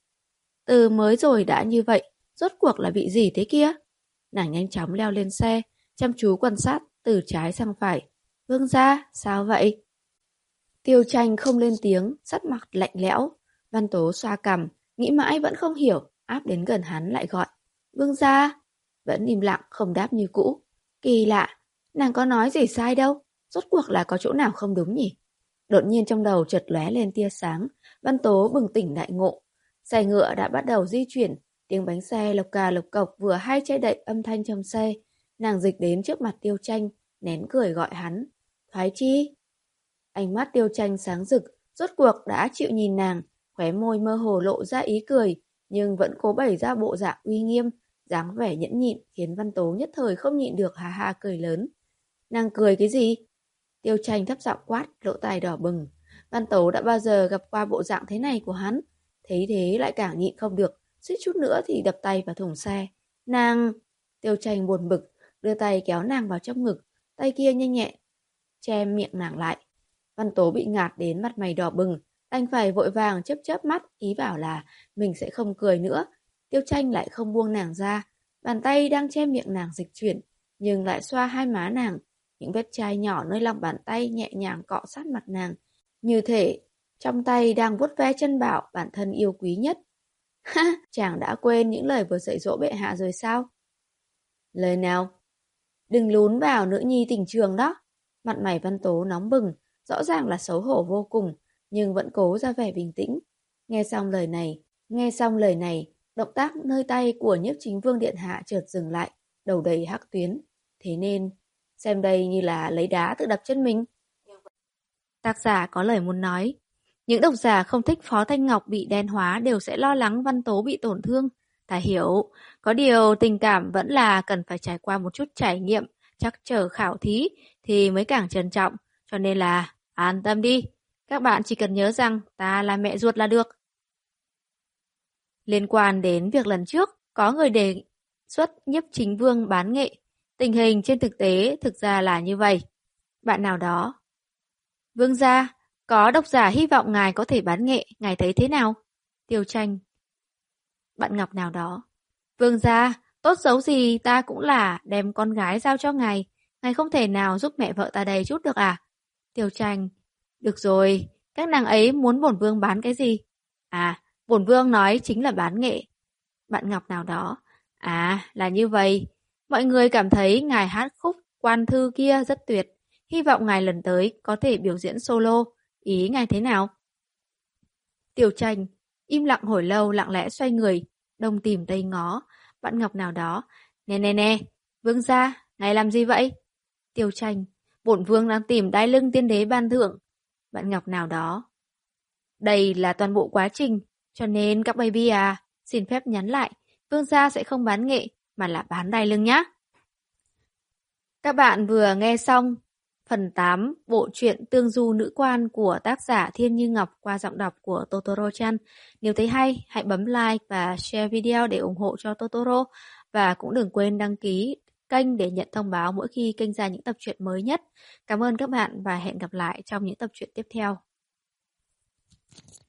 Từ mới rồi đã như vậy, rốt cuộc là bị gì thế kia? Nàng nhanh chóng leo lên xe, chăm chú quan sát từ trái sang phải. Vương gia, sao vậy? Tiêu Tranh không lên tiếng, sắc mặt lạnh lẽo. Văn Tố xoa cằm, nghĩ mãi vẫn không hiểu, áp đến gần hắn lại gọi. Vương gia, vẫn im lặng không đáp như cũ. Kỳ lạ, nàng có nói gì sai đâu, rốt cuộc là có chỗ nào không đúng nhỉ? Đột nhiên trong đầu chợt lóe lên tia sáng, Văn Tố bừng tỉnh đại ngộ. Xe ngựa đã bắt đầu di chuyển, tiếng bánh xe lộc cà lộc cộc vừa hay che đậy âm thanh trong xe. Nàng dịch đến trước mặt Tiêu Tranh, nén cười gọi hắn. Thoái chi? Ánh mắt Tiêu Tranh sáng rực, rốt cuộc đã chịu nhìn nàng, khóe môi mơ hồ lộ ra ý cười, nhưng vẫn cố bày ra bộ dạng uy nghiêm, dáng vẻ nhẫn nhịn khiến Văn Tố nhất thời không nhịn được ha ha cười lớn. Nàng cười cái gì? Tiêu Tranh thấp giọng quát, lỗ tai đỏ bừng. Văn Tố đã bao giờ gặp qua bộ dạng thế này của hắn, thấy thế lại càng nhịn không được, suýt chút nữa thì đập tay vào thùng xe. Nàng! Tiêu Tranh buồn bực, đưa tay kéo nàng vào trong ngực, tay kia nhanh nhẹ che miệng nàng lại. Văn Tố bị ngạt đến mặt mày đỏ bừng, anh phải vội vàng chớp chớp mắt, ý bảo là mình sẽ không cười nữa. Tiêu Tranh lại không buông nàng ra, bàn tay đang che miệng nàng dịch chuyển, nhưng lại xoa hai má nàng. Những vết chai nhỏ nơi lòng bàn tay nhẹ nhàng cọ sát mặt nàng, như thể trong tay đang vuốt ve chân bảo bản thân yêu quý nhất. Ha, chàng đã quên những lời vừa dạy dỗ bệ hạ rồi sao? Lời nào? Đừng lún vào nữ nhi tình trường đó. Mặt mày Văn Tố nóng bừng, rõ ràng là xấu hổ vô cùng, nhưng vẫn cố ra vẻ bình tĩnh. Nghe xong lời này, nghe xong lời này, động tác nơi tay của Nhiếp Chính Vương điện hạ chợt dừng lại, đầu đầy hắc tuyến. Thế nên, xem đây như là lấy đá tự đập chân mình. Tác giả có lời muốn nói. Những độc giả không thích Phó Thanh Ngọc bị đen hóa đều sẽ lo lắng Văn Tố bị tổn thương. Ta hiểu, có điều tình cảm vẫn là cần phải trải qua một chút trải nghiệm, chắc chờ khảo thí thì mới càng trân trọng. Cho nên là an tâm đi, các bạn chỉ cần nhớ rằng ta là mẹ ruột là được. Liên quan đến việc lần trước, có người đề xuất Nhiếp Chính Vương bán nghệ. Tình hình trên thực tế thực ra là như vậy. Bạn nào đó. Vương gia, Có độc giả hy vọng ngài có thể bán nghệ, ngài thấy thế nào? Tiêu Tranh. Bạn Ngọc nào đó. Vương gia, tốt xấu gì ta cũng là đem con gái giao cho ngài. Ngài không thể nào giúp mẹ vợ ta đây chút được à? Tiêu Tranh. Được rồi, các nàng ấy muốn bổn vương bán cái gì? À, bổn vương nói chính là bán nghệ. Bạn Ngọc nào đó. À, là như vậy. Mọi người cảm thấy ngài hát khúc quan thư kia rất tuyệt. Hy vọng ngài lần tới có thể biểu diễn solo. Ý ngài thế nào? Tiêu Tranh. Im lặng hồi lâu, lặng lẽ xoay người. Đông tìm tây ngó. Bạn Ngọc nào đó. Nè nè nè, vương gia, ngài làm gì vậy? Tiêu Tranh. Bổn vương đang tìm đai lưng tiên đế ban thưởng. Bạn Ngọc nào đó. Đây là toàn bộ quá trình, cho nên các baby à, xin phép nhắn lại, vương gia sẽ không bán nghệ, mà là bán đai lưng nhá. Các bạn vừa nghe xong phần tám bộ truyện Tương Du Nữ Quan của tác giả Thiên Như Ngọc qua giọng đọc của Totoro-chan. Nếu thấy hay, hãy bấm like và share video để ủng hộ cho Totoro. Và cũng đừng quên đăng ký kênh để nhận thông báo mỗi khi kênh ra những tập truyện mới nhất. Cảm ơn các bạn và hẹn gặp lại trong những tập truyện tiếp theo.